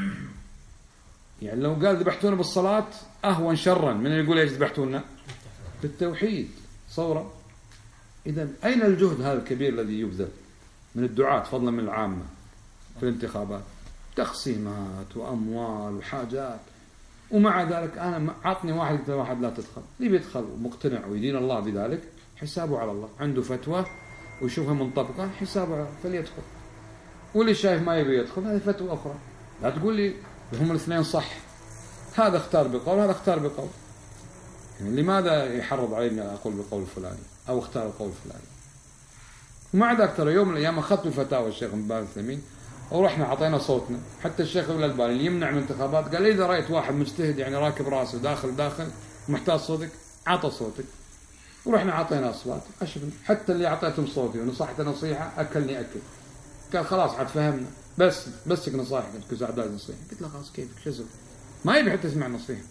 يعني لو قال ذبحتونا بالصلاة أهون شرا من اللي يقول ايش ذبحتونا بالتوحيد. صورة. إذا أين الجهد هذا الكبير الذي يبذل من الدعاة فضلا من العامة في الانتخابات؟ تقسيمات وأموال وحاجات، ومع ذلك أنا عطني واحد لا تدخل. اللي بيدخل مقتنع ويدين الله بذلك حسابه على الله، عنده فتوى ويشوفها منطبقة حسابه فليدخل. واللي شايف ما يبي يدخل هذه فتوى أخرى. لا تقول لي هم الاثنين صح، هذا اختار بقول هذا اختار بقول. يعني لماذا يحرض علينا أقول بقول الفلاني أو اختار القول الفلاني؟ ومع ذلك ترى يوم من الأيام أخذت بفتاوى الشيخ ابن باز الثمين ورحنا عطينا صوتنا. حتى الشيخ ابن الألباني اللي يمنع من انتخابات قال إذا رأيت واحد مجتهد يعني راكب راسه داخل محتاج صوتك عطى صوتك. ورحنا عطينا أصوات. حتى اللي عطيتهم صوتي ونصحت نصيحة أكلني أكل. قال خلاص عاد فهمنا، بس نصائحك كنت أعداد نصيحة. قلت له خلاص كيفك شزل، ما يبي حتى يسمع نصيحة.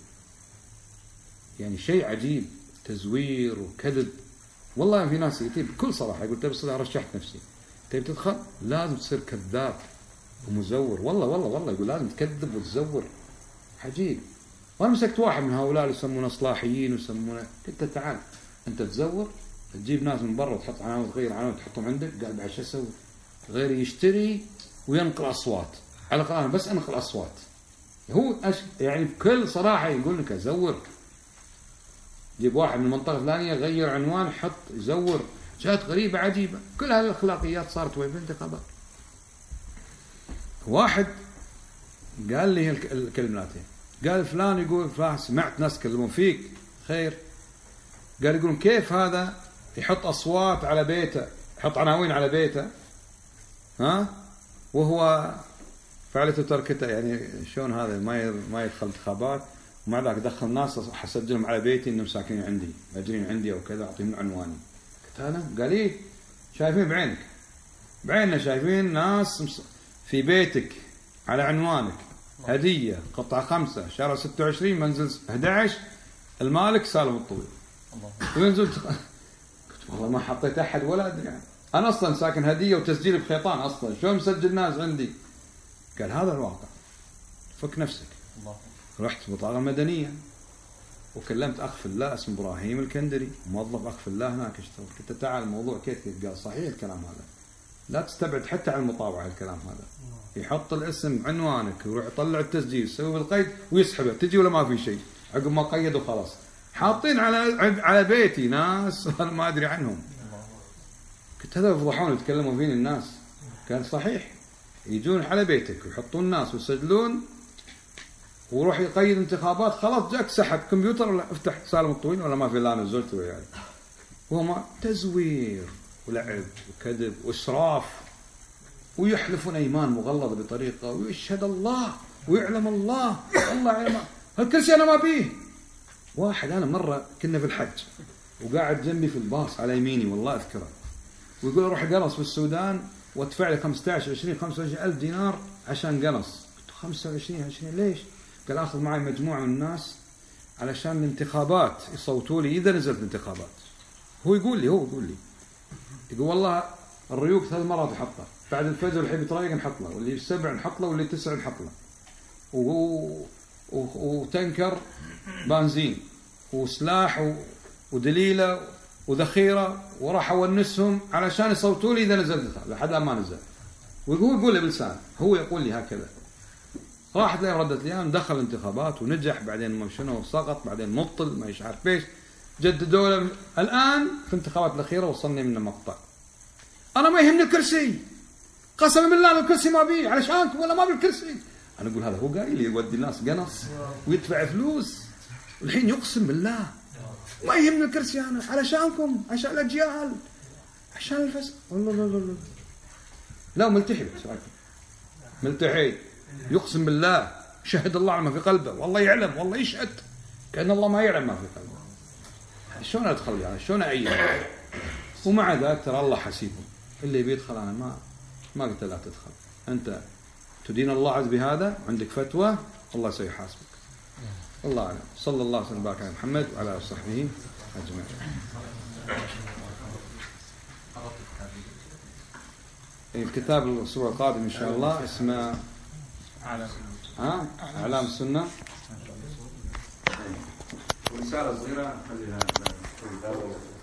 يعني شيء عجيب، تزوير وكذب. والله في ناس يتي بكل صراحة يقول تبي صراحة رشحت نفسي، تبي تدخل لازم تصير كذاب ومزور. والله يقول لازم تكذب وتزور. عجيب. وانا مسكت واحد من هؤلاء اللي يسمونه اصلاحيين ويسمونه، قلت تعال انت تزور تجيب ناس من برا وتحط عناوين، تغير عناوين تحطهم عندك. قال بعد شو اسوي؟ غير يشتري وينقل اصوات على الاقل. انا بس انقل اصوات. هو يعني بكل صراحة يقول لك ازور. جيب واحد من المنطقة الفلانية غير عنوان حط يزور. جات غريبة عجيبة. كل هالأخلاقيات صارت وين في الانتخابات. واحد قال لي الكلمتين، قال فلان يقول فلان سمعت ناس يتكلمون فيك خير. قال يقولون كيف هذا يحط أصوات على بيته، يحط عناوين على بيته وهو فعلته تركته. يعني شلون هذا ما يدخل انتخابات ومع ذلك دخل ناس حسجلهم على بيتي انهم ساكنين عندي ماجرين عندي او كذا، اعطيهم عنواني. قلت انا قال لي شايفين بعينك، بعيننا شايفين ناس في بيتك على عنوانك هدية قطعة 5 شارع 26 منزل 11 المالك سالم الطويل. وينزل قلت والله ما حطيت احد ولا ادري يعني. انا اصلا ساكن هدية وتسجيل بخيطان اصلا، شلون مسجل ناس عندي؟ قال هذا الواقع، فك نفسك. رحت بطاقة مدنية وكلمت أخ في الله اسمه إبراهيم الكندري، موظف أخ في الله هناك اشتغل. قلت تعال الموضوع كيف؟ قال صحيح الكلام هذا، لا تستبعد حتى على المطاوعة الكلام هذا. يحط الاسم عنوانك ويروح يطلع التسجيل يسوي بالقيد ويسحبه، تجي ولا ما في شيء عقب ما قيد وخلاص. حاطين على بيتي ناس أنا ما أدري عنهم. قلت هذا يفضحون يتكلموا فيني الناس. كان صحيح يجون على بيتك ويحطون ناس ويسجلون وروح يقيد انتخابات. خلاص جاك سحب كمبيوتر ولا افتح سالم الطويل ولا ما في الا انا نزلت وياي. وهم تزوير ولعب وكذب واسراف ويحلفون ايمان مغلظه بطريقه ويشهد الله ويعلم الله يعلم. هالكل شيء انا ما بيه. واحد انا مره كنا في الحج وقاعد جنبي في الباص على يميني والله اذكره، ويقول اروح قنص في السودان وادفع لي 15 20 25 الف دينار عشان قنص. قلت 25 20 ليش؟ قال اخذ معي مجموعه من الناس علشان الانتخابات يصوتوا لي اذا نزلت الانتخابات. هو يقول لي يقول والله الريوق 3 مرات نحطها، بعد الفجر الحين يترايق نحط له، واللي 7 نحط له، واللي 9 نحط له، وتنكر بنزين وسلاح ودليله وذخيره، وراح اونسهم علشان يصوتوا لي اذا نزلت لحد ما نزل. ويقول لي بلسان، هو يقول لي هكذا. راحت لين ردت الأيام، دخل الانتخابات ونجح، بعدين ما شنو سقط، بعدين مبطل ما عارف ايش، جددوا له. الآن في الانتخابات الأخيرة وصلني من مقطع: أنا ما يهمني الكرسي، قسما بالله الكرسي ما بيه علشانكم ولا ما بالكرسي. أنا أقول هذا هو قايل يودي الناس قنص ويدفع فلوس، والحين يقسم بالله ما يهمني الكرسي، أنا علشانكم، عشان الأجيال، عشان الفسق. الله لا ملتحي، ايش رايكم؟ ملتحي يقسم بالله، شهد الله على ما في قلبه، والله يعلم، والله يشهد كأن الله ما يعلم ما في قلبه. شلون ادخل يعني؟ شلون اعين؟ ومع ذلك ترى الله حسيبهم، اللي بيدخل انا ما قلت لا تدخل، انت تدين الله عز بهذا، عندك فتوى، الله سيحاسبك. الله اعلم. صلى الله وسلم وبارك على محمد وعلى اله وصحبه اجمعين. الكتاب الأسبوع القادم إن شاء الله اسمه أعلام السنة. ورسالة صغيرة خليها